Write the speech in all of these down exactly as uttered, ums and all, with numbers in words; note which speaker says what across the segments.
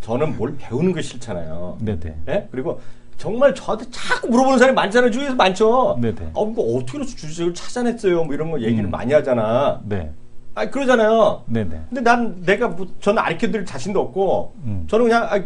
Speaker 1: 저는 뭘 배우는 거 싫잖아요.
Speaker 2: 네네.
Speaker 1: 예? 그리고 정말 저한테 자꾸 물어보는 사람이 많잖아요. 주위에서 많죠.
Speaker 2: 네네.
Speaker 1: 아, 이거 어떻게 주식을 찾아냈어요? 뭐 이런 거 얘기를
Speaker 2: 음.
Speaker 1: 많이 하잖아.
Speaker 2: 네.
Speaker 1: 아, 그러잖아요.
Speaker 2: 네네.
Speaker 1: 근데 난 내가 뭐, 저는 알려드릴 자신도 없고,
Speaker 2: 음.
Speaker 1: 저는 그냥 아,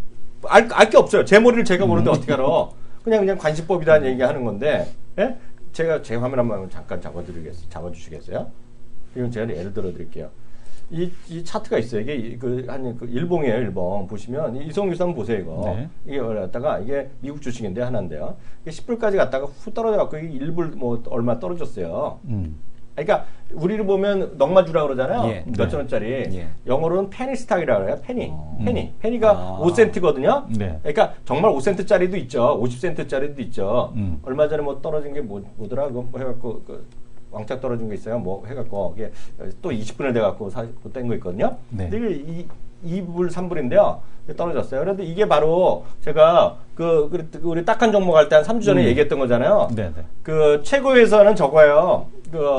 Speaker 1: 알, 알 게 없어요. 제 머리를 제가 모르는데 어떻게 알아? 그냥 그냥 관심법이라는 얘기 하는 건데, 예? 제가 제 화면 한번 잠깐 잡아드리겠, 잡아주시겠어요? 이건 제가 예를 들어 드릴게요. 이, 이 차트가 있어요. 이게 그, 한, 그 일봉이에요, 일봉. 보시면, 이성규 씨 한번 보세요, 이거.
Speaker 2: 네.
Speaker 1: 이게 갖다가, 이게 미국 주식인데, 하나인데요. 이게 십 불까지 갔다가 후 떨어져갖고, 이게 일 불 뭐, 얼마 떨어졌어요.
Speaker 2: 음.
Speaker 1: 그러니까, 우리를 보면, 넉마주라고 그러잖아요.
Speaker 3: 예.
Speaker 1: 몇천 원짜리.
Speaker 3: 예.
Speaker 1: 영어로는 페니스탁이라고 그래요, 페니.
Speaker 3: 어.
Speaker 1: 페니. 페니가
Speaker 3: 아.
Speaker 1: 오 센트거든요.
Speaker 2: 네.
Speaker 1: 그러니까, 정말 오 센트짜리도 있죠. 오십 센트짜리도 있죠.
Speaker 2: 음.
Speaker 1: 얼마 전에 뭐 떨어진 게 뭐, 뭐더라? 그거 뭐 해갖고, 그, 왕창 떨어진 거 있어요. 뭐 해갖고 이게 또 이십 분을 돼갖고 뗀 거 있거든요.
Speaker 2: 네.
Speaker 1: 근데 이게 이 불, 삼 불인데요. 떨어졌어요. 그런데 이게 바로 제가 그, 그 우리 딱한 종목 할 때 한 삼 주 전에
Speaker 2: 음.
Speaker 1: 얘기했던 거잖아요.
Speaker 2: 네네.
Speaker 1: 그 최고에서는 저거예요.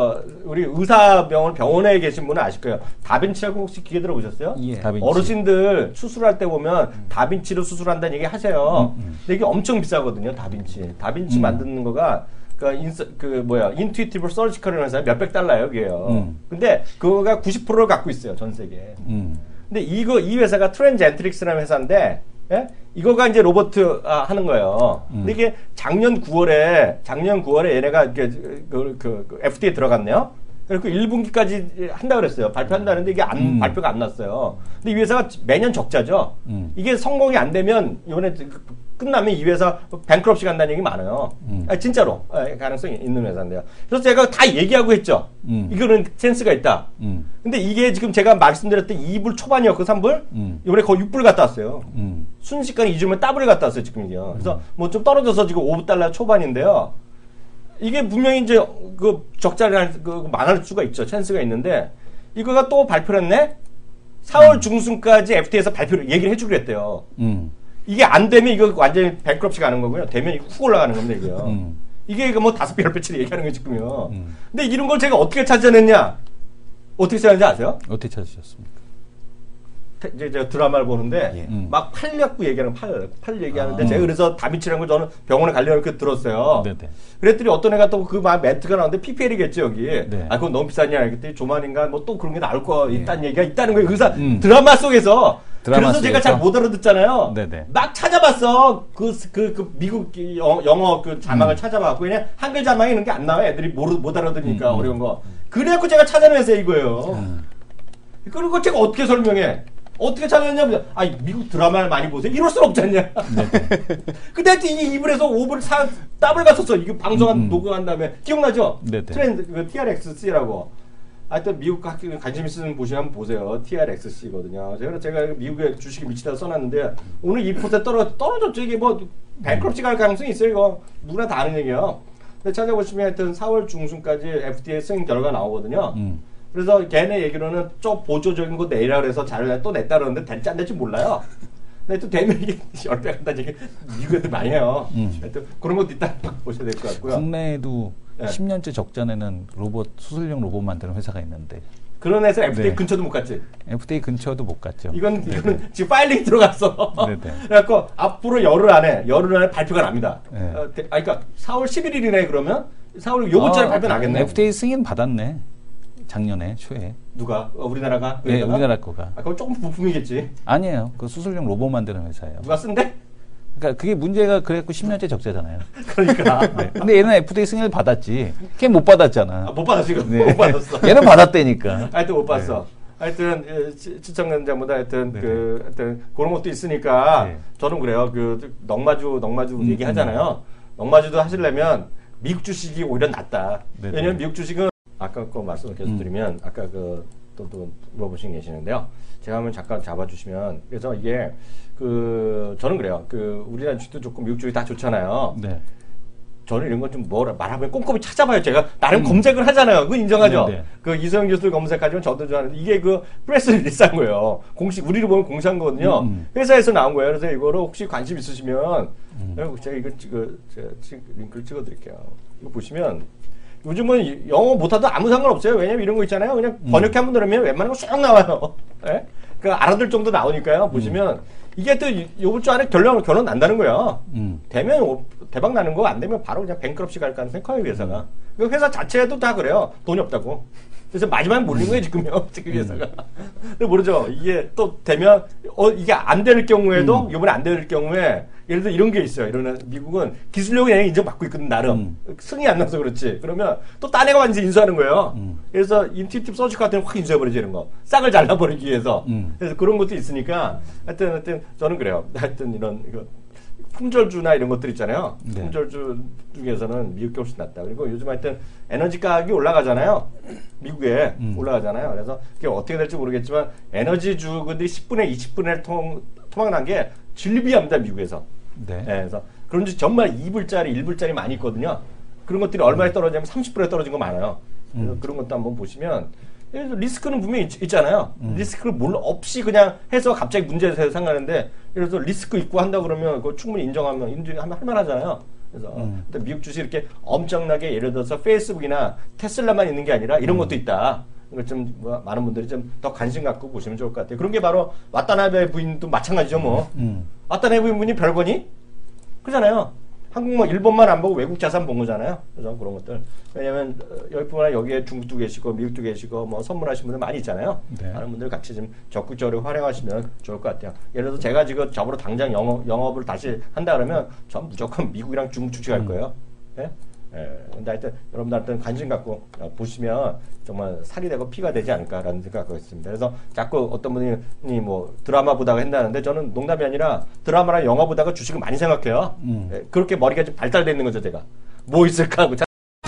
Speaker 1: 그 우리 의사병원 병원에 계신 분은 아실 거예요. 다빈치라고 혹시 기회 들어보셨어요?
Speaker 3: 예.
Speaker 2: 다빈치.
Speaker 1: 어르신들 수술할 때 보면 다빈치로 수술한다는 얘기 하세요.
Speaker 2: 음, 음.
Speaker 1: 근데 이게 엄청 비싸거든요. 다빈치. 다빈치
Speaker 2: 음.
Speaker 1: 만드는 거가 그, 인스, 그, 뭐야, 인투이티브 서지컬이라는 회사 몇백 달러예요, 그게요.
Speaker 2: 음.
Speaker 1: 근데 그거가 구십 퍼센트를 갖고 있어요, 전 세계에.
Speaker 2: 음.
Speaker 1: 근데 이거, 이 회사가 트랜젠트릭스라는 회사인데, 예? 이거가 이제 로봇 아, 하는 거예요.
Speaker 2: 음.
Speaker 1: 근데 이게 작년 구월에, 작년 구월에 얘네가 이렇게 그, 그, 그 에프디에이 들어갔네요. 그리고 일 분기까지 한다 그랬어요. 발표한다는데 이게 안,
Speaker 2: 음.
Speaker 1: 발표가 안 났어요. 근데 이 회사가 매년 적자죠.
Speaker 2: 음.
Speaker 1: 이게 성공이 안 되면 이번에 끝나면 이 회사 뱅크럽시 간다는 얘기 많아요.
Speaker 2: 음.
Speaker 1: 아, 진짜로 아, 가능성이 있는 회사인데요. 그래서 제가 다 얘기하고 했죠.
Speaker 2: 음.
Speaker 1: 이거는 센스가 있다.
Speaker 2: 음.
Speaker 1: 근데 이게 지금 제가 말씀드렸던 이 불 초반이었고 삼 불
Speaker 2: 음.
Speaker 1: 이번에 거의 육 불 갔다 왔어요.
Speaker 2: 음.
Speaker 1: 순식간에 이 주면 더블을 갔다 왔어요 지금 이게요. 그래서 뭐 좀 떨어져서 지금 오 달러 초반인데요. 이게 분명히 이제 그 적자를 그 망할 수가 있죠. 찬스가 있는데 이거가 또 발표를 했네. 사월
Speaker 2: 음.
Speaker 1: 중순까지 에프디에이에서 발표를 얘기를 해주기로 했대요.
Speaker 2: 음.
Speaker 1: 이게 안 되면 이거 완전히 뱅크럽시 가는 거고요. 되면 이거 훅 올라가는 겁니다, 이게요.
Speaker 2: 음.
Speaker 1: 이게 뭐 다섯 배, 열 배치를 얘기하는 거 지금요.
Speaker 2: 음.
Speaker 1: 근데 이런 걸 제가 어떻게 찾아냈냐? 어떻게 찾았는지 아세요?
Speaker 2: 어떻게 찾으셨습니까?
Speaker 1: 태- 이제 제가 드라마를 보는데
Speaker 3: 예.
Speaker 2: 음.
Speaker 1: 막 팔 갖고 얘기하는 팔, 팔 얘기하는데
Speaker 2: 아.
Speaker 1: 제가 그래서 다비치라는 걸 저는 병원에 가려고 이렇게 들었어요.
Speaker 2: 네네.
Speaker 1: 그랬더니 어떤 애가 또 그 막 멘트가 나오는데 피피엘이겠지 여기.
Speaker 2: 네.
Speaker 1: 아 그건 너무 비싸냐? 그랬더니 조만인가 뭐 또 그런 게 나올 거
Speaker 3: 예.
Speaker 1: 있다는 얘기가 있다는 거예요. 의사
Speaker 2: 음.
Speaker 1: 드라마 속에서.
Speaker 2: 드라마
Speaker 1: 그래서 제가
Speaker 2: 속에서?
Speaker 1: 잘 못 알아듣잖아요.
Speaker 2: 네네.
Speaker 1: 막 찾아봤어. 그, 그, 그 미국 이 영- 영어 그 자막을
Speaker 2: 음.
Speaker 1: 찾아봤고 그냥 한글 자막이 있는 게 안 나와. 애들이 모르, 못 알아들으니까
Speaker 2: 음.
Speaker 1: 어려운 거. 그래갖고 제가 찾아내서 이거예요.
Speaker 2: 음.
Speaker 1: 그리고 제가 어떻게 설명해? 어떻게 찾았냐면, 아, 미국 드라마를 많이 보세요? 이럴 순 없지 않냐? 근데 하여튼 이 이 불에서 오 불 사, 더블 갔었어. 이거 방송한,
Speaker 2: 음, 음.
Speaker 1: 녹음한 다음에. 기억나죠?
Speaker 2: 네네.
Speaker 1: 트렌드, 그 티알엑스씨라고. 하여튼 미국 학교 관심 있으면 보시면 한번 보세요. 티알엑스씨거든요. 제가, 제가 미국에 주식이 미치다 써놨는데, 오늘 이 퍼센트 떨어, 떨어졌죠. 이게 뭐, 뱅크럽시 갈 가능성이 있어요. 이거. 누구나 다 아는 얘기예요. 근데 찾아보시면 하여튼 사월 중순까지 에프디에이 승인 결과 나오거든요.
Speaker 2: 음.
Speaker 1: 그래서 걔네 얘기로는 좀 보조적인 거 내라 그래서 자료를 또 냈다 그러는데 될지 안 될지 몰라요. 근데 또 되면 이게 열 배 간다는 얘기 미국 애들 많이 해요.
Speaker 2: 음.
Speaker 1: 하여튼 그런 것도 이따 보셔야 될 것 같고요.
Speaker 2: 국내에도
Speaker 1: 네.
Speaker 2: 십 년째 적자내는 로봇, 수술용 로봇 만드는 회사가 있는데
Speaker 1: 그런 회사 에프디에이
Speaker 2: 네.
Speaker 1: 근처도 못 갔지.
Speaker 2: 에프디에이 근처도 못 갔죠.
Speaker 1: 이건, 이거는 지금 파일링이 들어갔어.
Speaker 2: 네네.
Speaker 1: 그래갖고 앞으로 열흘 안에, 열흘 안에 발표가 납니다.
Speaker 2: 네.
Speaker 1: 어, 대- 아, 그러니까 사월 십일일이네 그러면? 사월 요번쯤에
Speaker 2: 아,
Speaker 1: 발표 나겠네.
Speaker 2: 에프디에이 승인 받았네. 작년에 초에.
Speaker 1: 누가? 어, 우리나라가?
Speaker 2: 네,
Speaker 1: 여기다가?
Speaker 2: 우리나라 거가.
Speaker 1: 아, 그건 조금 부품이겠지.
Speaker 2: 아니에요. 그 수술용 로봇 만드는 회사예요.
Speaker 1: 누가 쓴대?
Speaker 2: 그러니까 그게 문제가 그랬고 십 년째 적자잖아요.
Speaker 1: 그러니까.
Speaker 2: 네. 근데 얘는 에프디에이 승인을 받았지. 걔 못 받았잖아.
Speaker 1: 아, 못 받았어, 이거.
Speaker 2: 네.
Speaker 1: 못 받았어.
Speaker 2: 얘는 받았다니까.
Speaker 1: 하여튼 못 봤어. 하여튼 예, 시- 시청자보다 하여튼
Speaker 2: 네.
Speaker 1: 그 하여튼 그런 것도 있으니까
Speaker 2: 네.
Speaker 1: 저는 그래요. 그 넉마주 넉마주
Speaker 2: 음,
Speaker 1: 얘기하잖아요. 넉마주도 하시려면 미국 주식이 오히려 낫다.
Speaker 2: 네,
Speaker 1: 왜냐면
Speaker 2: 네.
Speaker 1: 미국 주식은 아까 거 말씀을 계속
Speaker 2: 음.
Speaker 1: 드리면 아까 그 또 또 물어보신 계시는데요. 제가 한번 잠깐 잡아주시면 그래서 이게 그 저는 그래요. 그 우리나라 주식도 좋고 미국 주식 다 좋잖아요.
Speaker 2: 네.
Speaker 1: 저는 이런 건 좀 뭐라 말하면 꼼꼼히 찾아봐요. 제가 나름 검색을 하잖아요. 그건 인정하죠.
Speaker 2: 네, 네.
Speaker 1: 그 이소영 교수를 검색하지만 저도 좋아하는데 이게 그 프레스 리리스한 거예요. 공식 우리를 보면 공시한 거거든요.
Speaker 2: 음.
Speaker 1: 회사에서 나온 거예요. 그래서 이거를 혹시 관심 있으시면
Speaker 2: 음.
Speaker 1: 여러분 제가 이거 찍어 제가 찍, 링크를 찍어드릴게요. 이거 보시면 요즘은 이- 영어 못하도 아무 상관없어요. 왜냐면 이런 거 있잖아요. 그냥
Speaker 2: 음.
Speaker 1: 번역해 한번 들으면 웬만한 거 쑥 나와요. 예? 그 알아들 정도 나오니까요. 보시면 음. 이게 또 요번 주 안에 결론 결론 난다는 거야. 음. 되면 대박 나는 거, 안 되면 바로 그냥 뱅크럽시 갈 가능성이 커요, 회사가. 음. 그 회사 자체도 다 그래요. 돈이 없다고. 그래서 마지막에 몰린 거예요, 지금요. 지금 회사가. 근데 모르죠. 이게 또 되면, 어, 이게 안 될 경우에도, 음. 이번에 안 될 경우에, 예를 들어 이런 게 있어요. 이러면 미국은 기술력이 그냥 인정받고 있거든, 나름. 음. 승이 안 나서 그렇지. 그러면 또 딴 애가 완전히 인수하는 거예요. 음. 그래서 인투이티브 서치 같은 거 확 인수해버리지, 이런 거. 싹을 잘라버리기 위해서. 음. 그래서 그런 것도 있으니까, 하여튼, 하여튼, 저는 그래요. 하여튼 이런, 이거. 품절주나 이런 것들 있잖아요. 네. 품절주 중에서는 미국이 훨씬 낫다. 그리고 요즘 하여튼 에너지 가격이 올라가잖아요. 미국에 음. 올라가잖아요. 그래서 그게 어떻게 될지 모르겠지만 에너지주들이 십분에 이십분의 통, 토막난 게 진리비합니다. 미국에서. 네. 네. 그래서 그런지 정말 이 불짜리, 일 불짜리 많이 있거든요. 그런 것들이 얼마에 떨어지냐면 삼십 불에 떨어진 거 많아요. 그래서 음. 그런 것도 한번 보시면 리스크는 분명히 있, 있잖아요. 음. 리스크를 몰라 없이 그냥 해서 갑자기 문제가 생각하는데, 예를 들어서 리스크 있고 한다 그러면 그거 충분히 인정하면 인정하면 할만하잖아요. 그래서 음. 미국 주식 이렇게 엄청나게 예를 들어서 페이스북이나 테슬라만 있는 게 아니라 이런 음. 것도 있다. 이걸 좀 뭐, 많은 분들이 좀 더 관심 갖고 보시면 좋을 것 같아요. 그런 게 바로 와타나베 부인도 마찬가지죠, 뭐. 음. 와타나베 부인이 별거니? 그러잖아요. 한국만, 일본만 안 보고 외국 자산 본 거잖아요. 그래서 그런 것들. 왜냐면, 여기뿐만 아니라 여기에 중국도 계시고, 미국도 계시고, 뭐, 선물하시는 분들 많이 있잖아요. 네. 많은 분들 같이 좀 적극적으로 활용하시면 좋을 것 같아요. 예를 들어서 제가 지금 저보러 당장 영업, 영업을 다시 한다 그러면, 전 무조건 미국이랑 중국 주식할 거예요. 네? 예. 근데 하여튼, 여러분들한테는 관심 갖고 보시면 정말 살이 되고 피가 되지 않을까라는 생각을 했습니다. 그래서 자꾸 어떤 분이 뭐 드라마 보다가 한다는데 저는 농담이 아니라 드라마랑 영화 보다가 주식을 많이 생각해요. 음. 예. 그렇게 머리가 좀 발달되어 있는 거죠, 제가. 뭐 있을까 하고.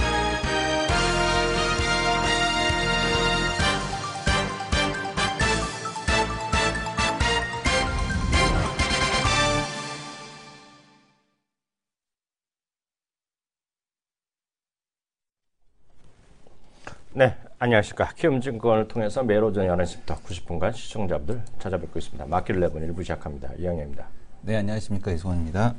Speaker 1: 네, 안녕하십니까. 키움증권을 통해서 매일 오전 열한 시부터 구십 분간 시청자분들 찾아뵙고 있습니다. 마켓 일레븐 일부 시작합니다. 이영애입니다.
Speaker 2: 네, 안녕하십니까. 이승원입니다.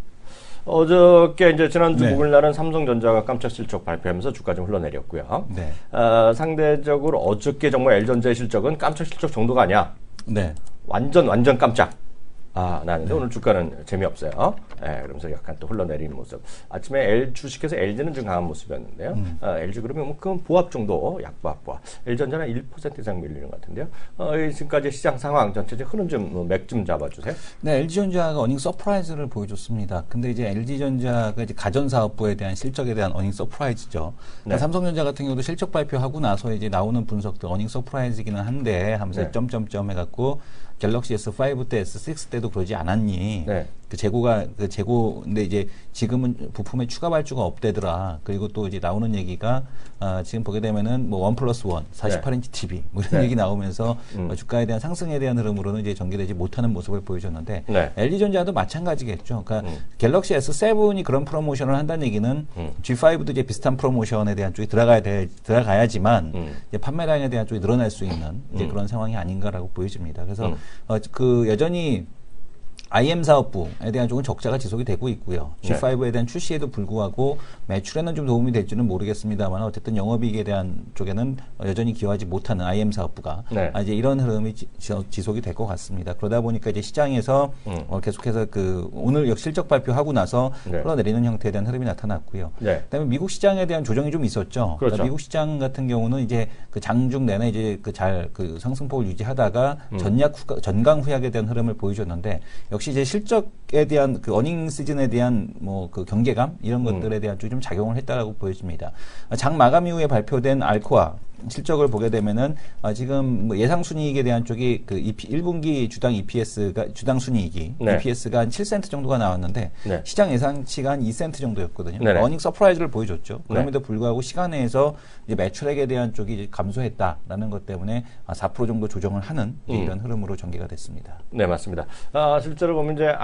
Speaker 1: 어저께 이제 지난주 네. 목요일날은 삼성전자가 깜짝 실적 발표하면서 주가 좀 흘러내렸고요. 네. 어, 상대적으로 어저께 정말 엘전자의 실적은 깜짝 실적 정도가 아니야. 네. 완전 완전 깜짝. 아, 나는데 네. 오늘 주가는 재미없어요. 예, 그러면서 약간 또 흘러내리는 모습. 아침에 L 주식에서 엘지는 좀 강한 모습이었는데요. 음. 어, 엘지 그러면 뭐 그건 보합 정도, 약보합 보합. 엘전자는 일 퍼센트 이상 밀리는 것 같은데요. 어, 지금까지 시장 상황 전체적 흐름 좀 맥 좀 잡아주세요.
Speaker 2: 네, 엘지전자가 어닝 서프라이즈를 보여줬습니다. 근데 이제 엘지전자가 이제 가전사업부에 대한 실적에 대한 어닝 서프라이즈죠. 그러니까 네. 삼성전자 같은 경우도 실적 발표하고 나서 이제 나오는 분석들 어닝 서프라이즈기는 한데 하면서 네. 점점점 해갖고 갤럭시 에스 파이브 때, 에스 식스 때도 그러지 않았니? 네. 그 재고가, 그 재고, 근데 이제 지금은 부품에 추가 발주가 없대더라. 그리고 또 이제 나오는 얘기가, 아, 지금 보게 되면은 뭐 원 플러스 원, 사십팔 인치 티비, 뭐 이런 네. 얘기 나오면서 음. 뭐 주가에 대한 상승에 대한 흐름으로는 이제 전개되지 못하는 모습을 보여줬는데, 네. 엘지전자도 마찬가지겠죠. 그러니까 음. 갤럭시 에스 세븐이 그런 프로모션을 한다는 얘기는 음. 지 파이브도 이제 비슷한 프로모션에 대한 쪽이 들어가야 돼, 들어가야지만 음. 이제 판매량에 대한 쪽이 늘어날 수 있는 이제 음. 그런 상황이 아닌가라고 보여집니다. 그래서 음. 어, 그 여전히 아이엠 사업부에 대한 쪽은 적자가 지속이 되고 있고요. 지 파이브에 대한 출시에도 불구하고 매출에는 좀 도움이 될지는 모르겠습니다만 어쨌든 영업이익에 대한 쪽에는 여전히 기여하지 못하는 아이엠 사업부가 네. 아, 이제 이런 흐름이 지, 지속이 될 것 같습니다. 그러다 보니까 이제 시장에서 음. 어, 계속해서 그 오늘 역 실적 발표하고 나서 네. 흘러내리는 형태에 대한 흐름이 나타났고요. 네. 그다음에 미국 시장에 대한 조정이 좀 있었죠. 그렇죠. 그러니까 미국 시장 같은 경우는 이제 그 장중 내내 이제 그 잘 그 상승폭을 유지하다가 음. 전약 후가, 전강 후약에 대한 흐름을 보여줬는데 역시 이제 실적에 대한 그 어닝 시즌에 대한 뭐 그 경계감 이런 것들에 대한 좀 작용을 했다라고 보여집니다. 장 마감 이후에 발표된 알코아 실적을 보게 되면은 아, 지금 뭐 예상 순이익에 대한 쪽이 그 일 분기 주당 이피에스가 주당 순이익이 네. 이피에스가 한 칠 센트 정도가 나왔는데 네. 시장 예상치가 한 이 센트 정도였거든요. 네네. 어닝 서프라이즈를 보여줬죠. 그럼에도 네. 불구하고 시간 내에서 이제 매출액에 대한 쪽이 이제 감소했다라는 것 때문에 사 퍼센트 정도 조정을 하는 음. 이런 흐름으로 전개가 됐습니다.
Speaker 1: 네, 맞습니다. 아, 실제로 보면 이제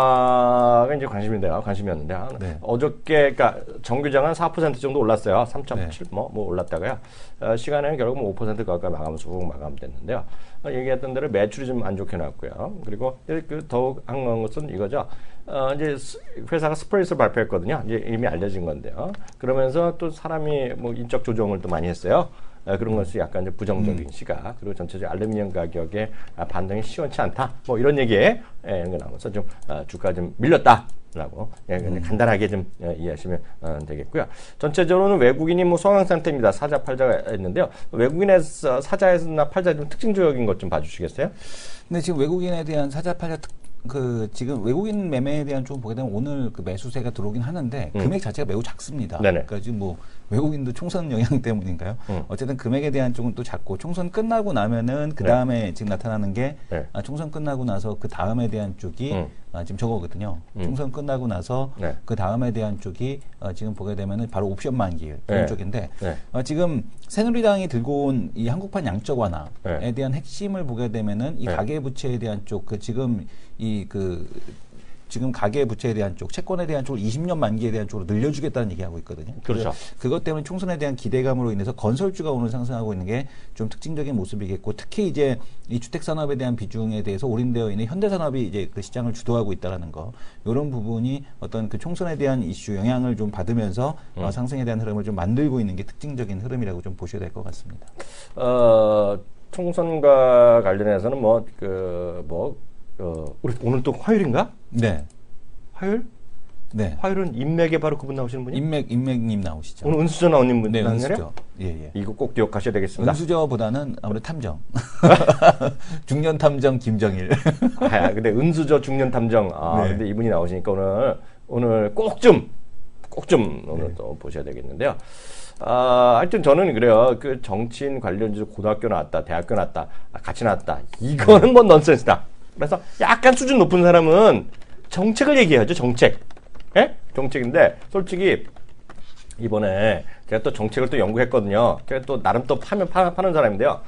Speaker 1: 알코아가 이제 관심인데요. 관심이었는데 네. 어저께 그러니까 정규장은 사 퍼센트 정도 올랐어요. 삼 점 칠 뭐, 뭐 올랐다가요. 어, 시간에는 결국 오 퍼센트 가까이 마감 쭉 마감됐는데요. 어, 얘기했던 대로 매출이 좀 안 좋게 나왔고요. 그리고 그 더욱 한가한 것은 이거죠. 어, 이제 회사가 스프레이스를 발표했거든요. 이제 이미 알려진 건데요. 그러면서 또 사람이 뭐 인적 조정을 또 많이 했어요. 어, 그런 것이 약간 좀 부정적인 음. 시각, 그리고 전체적 알루미늄 가격의 반등이 시원치 않다. 뭐 이런 얘기에 예, 이런 거 나오면서 좀 어, 주가 좀 밀렸다라고 예, 음. 간단하게 좀 예, 이해하시면 어, 되겠고요. 전체적으로는 외국인이 뭐 소강 상태입니다. 사자 팔자가 있는데요. 외국인에서 사자에서나 팔자 좀 특징적인 것 좀 봐주시겠어요?
Speaker 2: 근데 지금 외국인에 대한 사자 팔자 특 그 지금 외국인 매매에 대한 좀 보게 되면 오늘 그 매수세가 들어오긴 하는데 음. 금액 자체가 매우 작습니다. 네네. 그러니까 지금 뭐 외국인도 총선 영향 때문인가요? 음. 어쨌든 금액에 대한 쪽은 또 작고 총선 끝나고 나면은 그 다음에 네. 지금 나타나는 게 네. 아, 총선 끝나고 나서 그 다음에 대한 쪽이 음. 아, 지금 저거거든요. 음. 총선 끝나고 나서 네. 그 다음에 대한 쪽이 어, 지금 보게 되면은 바로 옵션 만기 그런 네. 쪽인데 네. 어, 지금 새누리당이 들고 온 이 한국판 양적 완화에 네. 대한 핵심을 보게 되면은 이 네. 가계부채에 대한 쪽 그 지금 이 그 지금 가계부채에 대한 쪽, 채권에 대한 쪽을 이십 년 만기에 대한 쪽으로 늘려주겠다는 얘기하고 있거든요.
Speaker 1: 그렇죠.
Speaker 2: 그것 때문에 총선에 대한 기대감으로 인해서 건설주가 오늘 상승하고 있는 게 좀 특징적인 모습이겠고, 특히 이제 이 주택산업에 대한 비중에 대해서 올인되어 있는 현대산업이 이제 그 시장을 주도하고 있다라는 거, 이런 부분이 어떤 그 총선에 대한 이슈 영향을 좀 받으면서 음. 어, 상승에 대한 흐름을 좀 만들고 있는 게 특징적인 흐름이라고 좀 보셔야 될 것 같습니다.
Speaker 1: 어, 총선과 관련해서는 뭐, 그, 뭐, 어, 우리 오늘 또 화요일인가?
Speaker 2: 네.
Speaker 1: 화요일?
Speaker 2: 네.
Speaker 1: 화요일은 인맥에 바로 그분 나오시는 분이?
Speaker 2: 인맥, 인맥님 나오시죠.
Speaker 1: 오늘 은수저 나오는 분.
Speaker 2: 네, 은수저. 예, 예.
Speaker 1: 이거 꼭 기억하셔야 되겠습니다.
Speaker 2: 은수저보다는 아무래도 탐정. 중년 탐정 김정일.
Speaker 1: 아, 근데 은수저 중년 탐정. 아, 네. 근데 이분이 나오시니까 오늘, 오늘 꼭 좀, 꼭 좀 오늘 네. 또 보셔야 되겠는데요. 아, 하여튼 저는 그래요. 그 정치인 관련주 고등학교 나왔다, 대학교 나왔다, 같이 나왔다. 이거는 뭐 넌센스다. 그래서 약간 수준 높은 사람은 정책을 얘기해야죠, 정책. 예? 정책인데, 솔직히, 이번에 제가 또 정책을 또 연구했거든요. 제가 또 나름 또 파면, 파, 파는 사람인데요.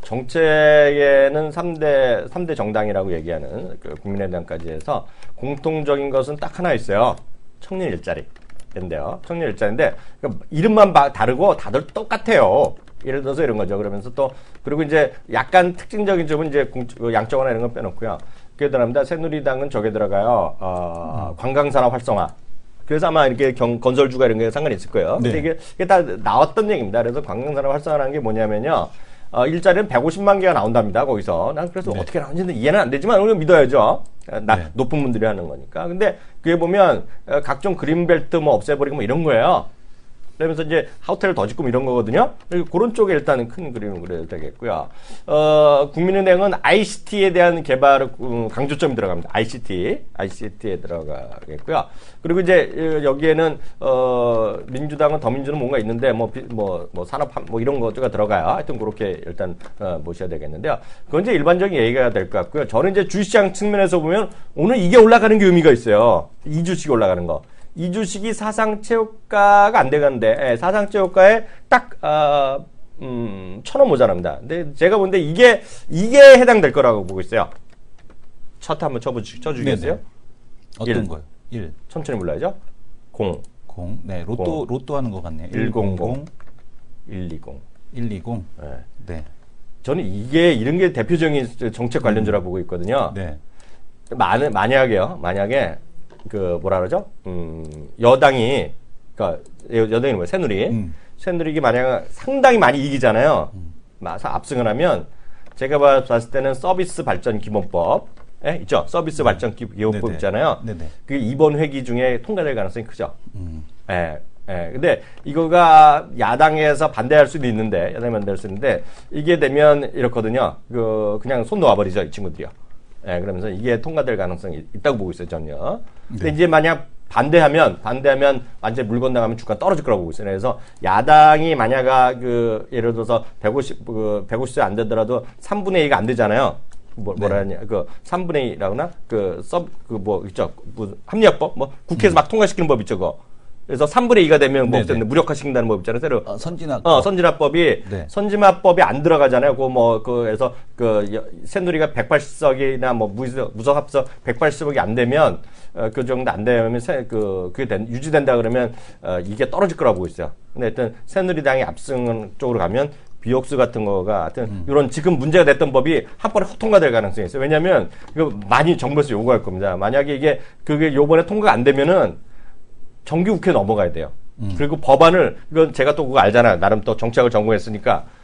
Speaker 1: 정책에는 삼 대, 삼 대 정당이라고 얘기하는 그 국민의당까지 해서 공통적인 것은 딱 하나 있어요. 청년 일자리. 인데요. 청년 일자리인데, 그러니까 이름만 바, 다르고 다들 똑같아요. 예를 들어서 이런 거죠. 그러면서 또, 그리고 이제 약간 특징적인 점은 이제 공, 양적완화 이런 건 빼놓고요. 그게 들어갑니다. 새누리당은 저게 들어가요. 어, 음. 관광산업 활성화. 그래서 아마 이렇게 경, 건설주가 이런 게 상관이 있을 거예요. 네. 근데 이게, 이게 다 나왔던 얘기입니다. 그래서 관광산업 활성화라는 게 뭐냐면요. 어, 일자리는 백오십만 개가 나온답니다. 거기서. 난 그래서 네. 어떻게 나오는지는 이해는 안 되지만 우리가 믿어야죠. 나, 네. 높은 분들이 하는 거니까. 근데 그게 보면 어, 각종 그린벨트 뭐 없애버리고 뭐 이런 거예요. 그러면서 이제 호텔을 더 짓고 뭐 이런 거거든요. 그런 쪽에 일단은 큰 그림을 그려야 되겠고요. 어, 국민은행은 아이씨티에 대한 개발 음, 강조점이 들어갑니다. 아이씨티, 아이씨티에 들어가겠고요. 그리고 이제 여기에는 어, 민주당은 더민주는 뭔가 있는데 뭐뭐 뭐, 뭐 산업 뭐 이런 것가 들어가요. 하여튼 그렇게 일단 어, 보셔야 되겠는데요. 그건 이제 일반적인 얘기가 될 것 같고요. 저는 이제 주시장 측면에서 보면 오늘 이게 올라가는 게 의미가 있어요. 이 주씩 올라가는 거. 이 주식이 사상체육가가 안 되는데, 예, 사상체육가에 딱, 어, 음, 천 원 모자랍니다. 근데 제가 본데 이게, 이게 해당될 거라고 보고 있어요. 차트 한번 쳐보시, 쳐주겠어요? 네네.
Speaker 2: 어떤 일. 거요? 일.
Speaker 1: 천천히 몰라야죠? 공.
Speaker 2: 공. 네, 로또, 공. 로또 하는 것 같네요.
Speaker 1: 일공공. 일이공.
Speaker 2: 일이공. 네. 네.
Speaker 1: 저는 이게, 이런 게 대표적인 정책 관련주라고 음. 보고 있거든요.
Speaker 2: 네.
Speaker 1: 만, 만약에요, 만약에, 그 뭐라 그러죠? 음, 여당이 그러니까 여당이 뭐야? 새누리. 음. 새누리가 만약 상당히 많이 이기잖아요. 음. 압승을 하면 제가 봤을 때는 서비스 발전 기본법 예? 있죠? 서비스 음. 발전 기본법 네네. 있잖아요. 네네. 그게 이번 회기 중에 통과될 가능성이 크죠. 음. 예. 예. 근데 이거가 야당에서 반대할 수도 있는데 야당이 반대할 수 있는데 이게 되면 이렇거든요. 그 그냥 손 놓아버리죠, 이 친구들이요. 예, 그러면서 이게 통과될 가능성이 있다고 보고 있어요, 전혀. 근데 네. 이제 만약 반대하면, 반대하면 완전히 물 건너가면 주가 떨어질 거라고 보고 있어요. 그래서 야당이 만약 그, 예를 들어서 백오십, 그, 백오십 세 안 되더라도 삼분의 이가 안 되잖아요. 뭐, 뭐라 하냐. 네. 그, 삼분의 이라고나? 그, 서, 그 뭐, 있죠. 뭐, 합리화법? 뭐, 국회에서 음. 막 통과시키는 법 있죠, 그거. 그래서 삼분의 이가 되면 뭐 어쨌든 무력화시킨다는 법 있잖아요. 새로.
Speaker 2: 어, 선진화법.
Speaker 1: 어, 선진화법이 네. 선진화법이 안 들어가잖아요. 그 뭐 그래서 그 새누리가 백팔십 석이나 뭐 무석 무석 합석 백팔십 석이 안 되면 어, 그 정도 안 되면 새, 그 그게 된, 유지된다 그러면 어, 이게 떨어질 거라고 보고 있어요. 근데 하여튼 새누리당이 압승 쪽으로 가면 비옥수 같은 거가 하여튼 음. 이런 지금 문제가 됐던 법이 한 번에 통과될 가능성이 있어요. 왜냐하면 이거 많이 정부에서 요구할 겁니다. 만약에 이게 그게 요번에 통과가 안 되면은 정기국회 넘어가야 돼요. 음. 그리고 법안을, 이건 제가 또 그거 알잖아요. 나름 또 정치학을 전공했으니까,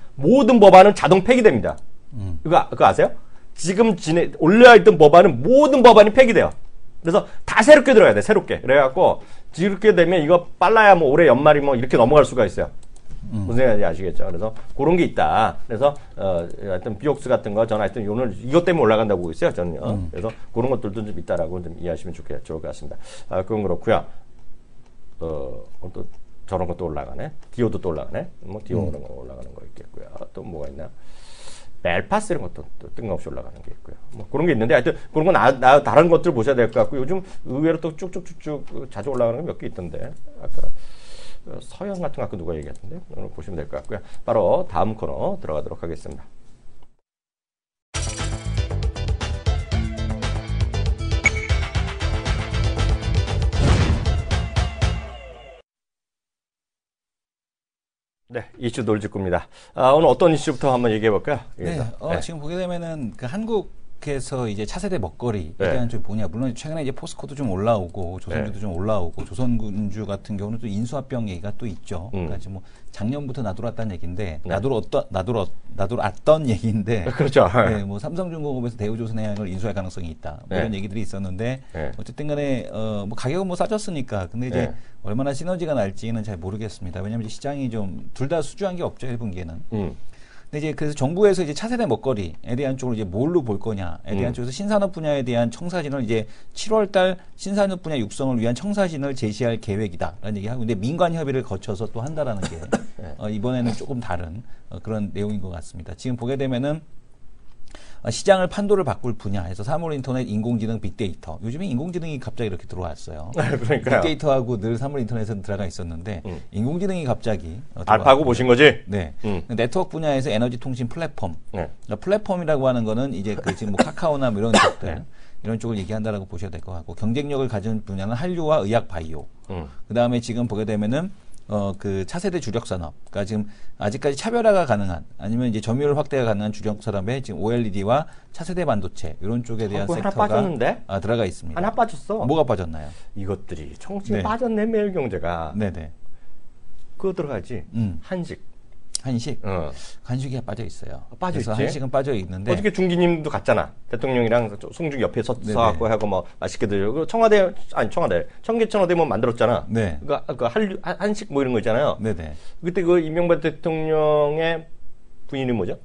Speaker 1: 모든 법안은 자동 폐기됩니다.
Speaker 2: 음.
Speaker 1: 그거, 그거 아세요? 지금 진행, 올려있던 법안은 모든 법안이 폐기돼요. 그래서 다 새롭게 들어야 돼, 새롭게. 그래갖고, 이렇게 되면 이거 빨라야 뭐 올해 연말이 뭐 이렇게 넘어갈 수가 있어요.
Speaker 2: 음.
Speaker 1: 무슨 생각인지 아시겠죠? 그래서 그런 게 있다. 그래서, 어, 하여튼 비옥스 같은 거, 저는 하여튼 오늘 이것 때문에 올라간다고 보고 있어요, 저는요. 음. 그래서 그런 것들도 좀 있다라고 좀 이해하시면 좋겠, 좋을 것 같습니다. 아, 그건 그렇고요. 어, 또 저런 것도 올라가네. 디오도 또 올라가네. 뭐 디오 음. 그런 거 올라가는 거 있겠고요. 또 뭐가 있나? 멜파스 이런 것도 또 뜬금없이 올라가는 게 있고요. 뭐 그런 게 있는데 하여튼 그런 건 나, 나 다른 것들 보셔야 될 것 같고 요즘 의외로 또 쭉쭉쭉쭉 자주 올라가는 게 몇 개 있던데 아까 서현 같은 거 아까 누가 얘기했는데 오늘 보시면 될 것 같고요. 바로 다음 코너 들어가도록 하겠습니다. 네, 이슈 돌직구입니다. 아, 오늘 어떤 이슈부터 한번 얘기해 볼까요?
Speaker 2: 네, 어,
Speaker 1: 네.
Speaker 2: 지금 보게 되면은 그 한국에서 이제 차세대 먹거리에
Speaker 1: 네.
Speaker 2: 대한 좀 보냐. 물론 최근에 이제 포스코도 좀 올라오고 조선주도
Speaker 1: 네.
Speaker 2: 좀 올라오고 조선군주 같은 경우는 또 인수합병 얘기가 또 있죠.
Speaker 1: 음.
Speaker 2: 그러니까 지금 뭐 작년부터 나돌았다는 얘기인데
Speaker 1: 네.
Speaker 2: 나돌었던 나돌았 나돌았던 얘기인데.
Speaker 1: 그렇죠.
Speaker 2: 네, 뭐 삼성중공업에서 대우조선해양을 인수할 가능성이 있다. 뭐
Speaker 1: 네.
Speaker 2: 이런 얘기들이 있었는데
Speaker 1: 네.
Speaker 2: 어쨌든간에 어, 뭐 가격은 뭐 싸졌으니까. 근데 이제
Speaker 1: 네.
Speaker 2: 얼마나 시너지가 날지는 잘 모르겠습니다. 왜냐하면 이제 시장이 좀 둘 다 수주한 게 없죠, 일 분기에는.
Speaker 1: 음.
Speaker 2: 근데 이제 그래서 정부에서 이제 차세대 먹거리에 대한 쪽으로 이제 뭘로 볼 거냐에 대한
Speaker 1: 음.
Speaker 2: 쪽에서 신산업 분야에 대한 청사진을 이제 칠월 달 신산업 분야 육성을 위한 청사진을 제시할 계획이다라는 얘기하고, 근데 민관 협의를 거쳐서 또 한다라는 게
Speaker 1: 네.
Speaker 2: 어, 이번에는 조금 다른 어, 그런 내용인 것 같습니다. 지금 보게 되면은 어, 시장을 판도를 바꿀 분야에서 사물인터넷, 인공지능, 빅데이터. 요즘에 인공지능이 갑자기 이렇게 들어왔어요.
Speaker 1: 그러니까요.
Speaker 2: 빅데이터하고 늘 사물인터넷은 들어가 있었는데
Speaker 1: 음.
Speaker 2: 인공지능이 갑자기 어,
Speaker 1: 알파고 보신 거지?
Speaker 2: 네.
Speaker 1: 음.
Speaker 2: 네트워크 분야에서 에너지 통신 플랫폼.
Speaker 1: 네.
Speaker 2: 그러니까 플랫폼이라고 하는 거는 이제 그 지금 뭐 카카오나 뭐 이런 쪽들
Speaker 1: 네.
Speaker 2: 이런 쪽을 얘기한다라고 보셔야 될 것 같고, 경쟁력을 가진 분야는 한류와 의학 바이오.
Speaker 1: 음.
Speaker 2: 그 다음에 지금 보게 되면은 어 그 차세대 주력 산업. 그러니까 지금 아직까지 차별화가 가능한, 아니면 이제 점유율 확대가 가능한 주력 산업에 지금 오엘이디와 차세대 반도체 이런 쪽에 대한
Speaker 1: 하나
Speaker 2: 섹터가
Speaker 1: 빠졌는데?
Speaker 2: 아, 들어가 있습니다.
Speaker 1: 하나 빠졌어.
Speaker 2: 뭐가 빠졌나요?
Speaker 1: 이것들이 청진
Speaker 2: 네.
Speaker 1: 빠졌네, 매일경제가.
Speaker 2: 네네.
Speaker 1: 그거 들어가지.
Speaker 2: 음.
Speaker 1: 한식.
Speaker 2: 한식.
Speaker 1: 어.
Speaker 2: 한식이 빠져 있어요.
Speaker 1: 빠져
Speaker 2: 그래서
Speaker 1: 있지?
Speaker 2: 한식은 빠져 있는데.
Speaker 1: 어저께 중기님도 갔잖아. 대통령이랑 송중 옆에 서,
Speaker 2: 네네.
Speaker 1: 서갖고 하고 뭐 맛있게 드시고. 청와대, 아니 청와대, 청계천 어디 뭐 만들었잖아.
Speaker 2: 네.
Speaker 1: 그, 그 한류, 한- 한식 뭐 이런 거 있잖아요.
Speaker 2: 네네.
Speaker 1: 그때 그 이명박 대통령의 부인이 뭐죠?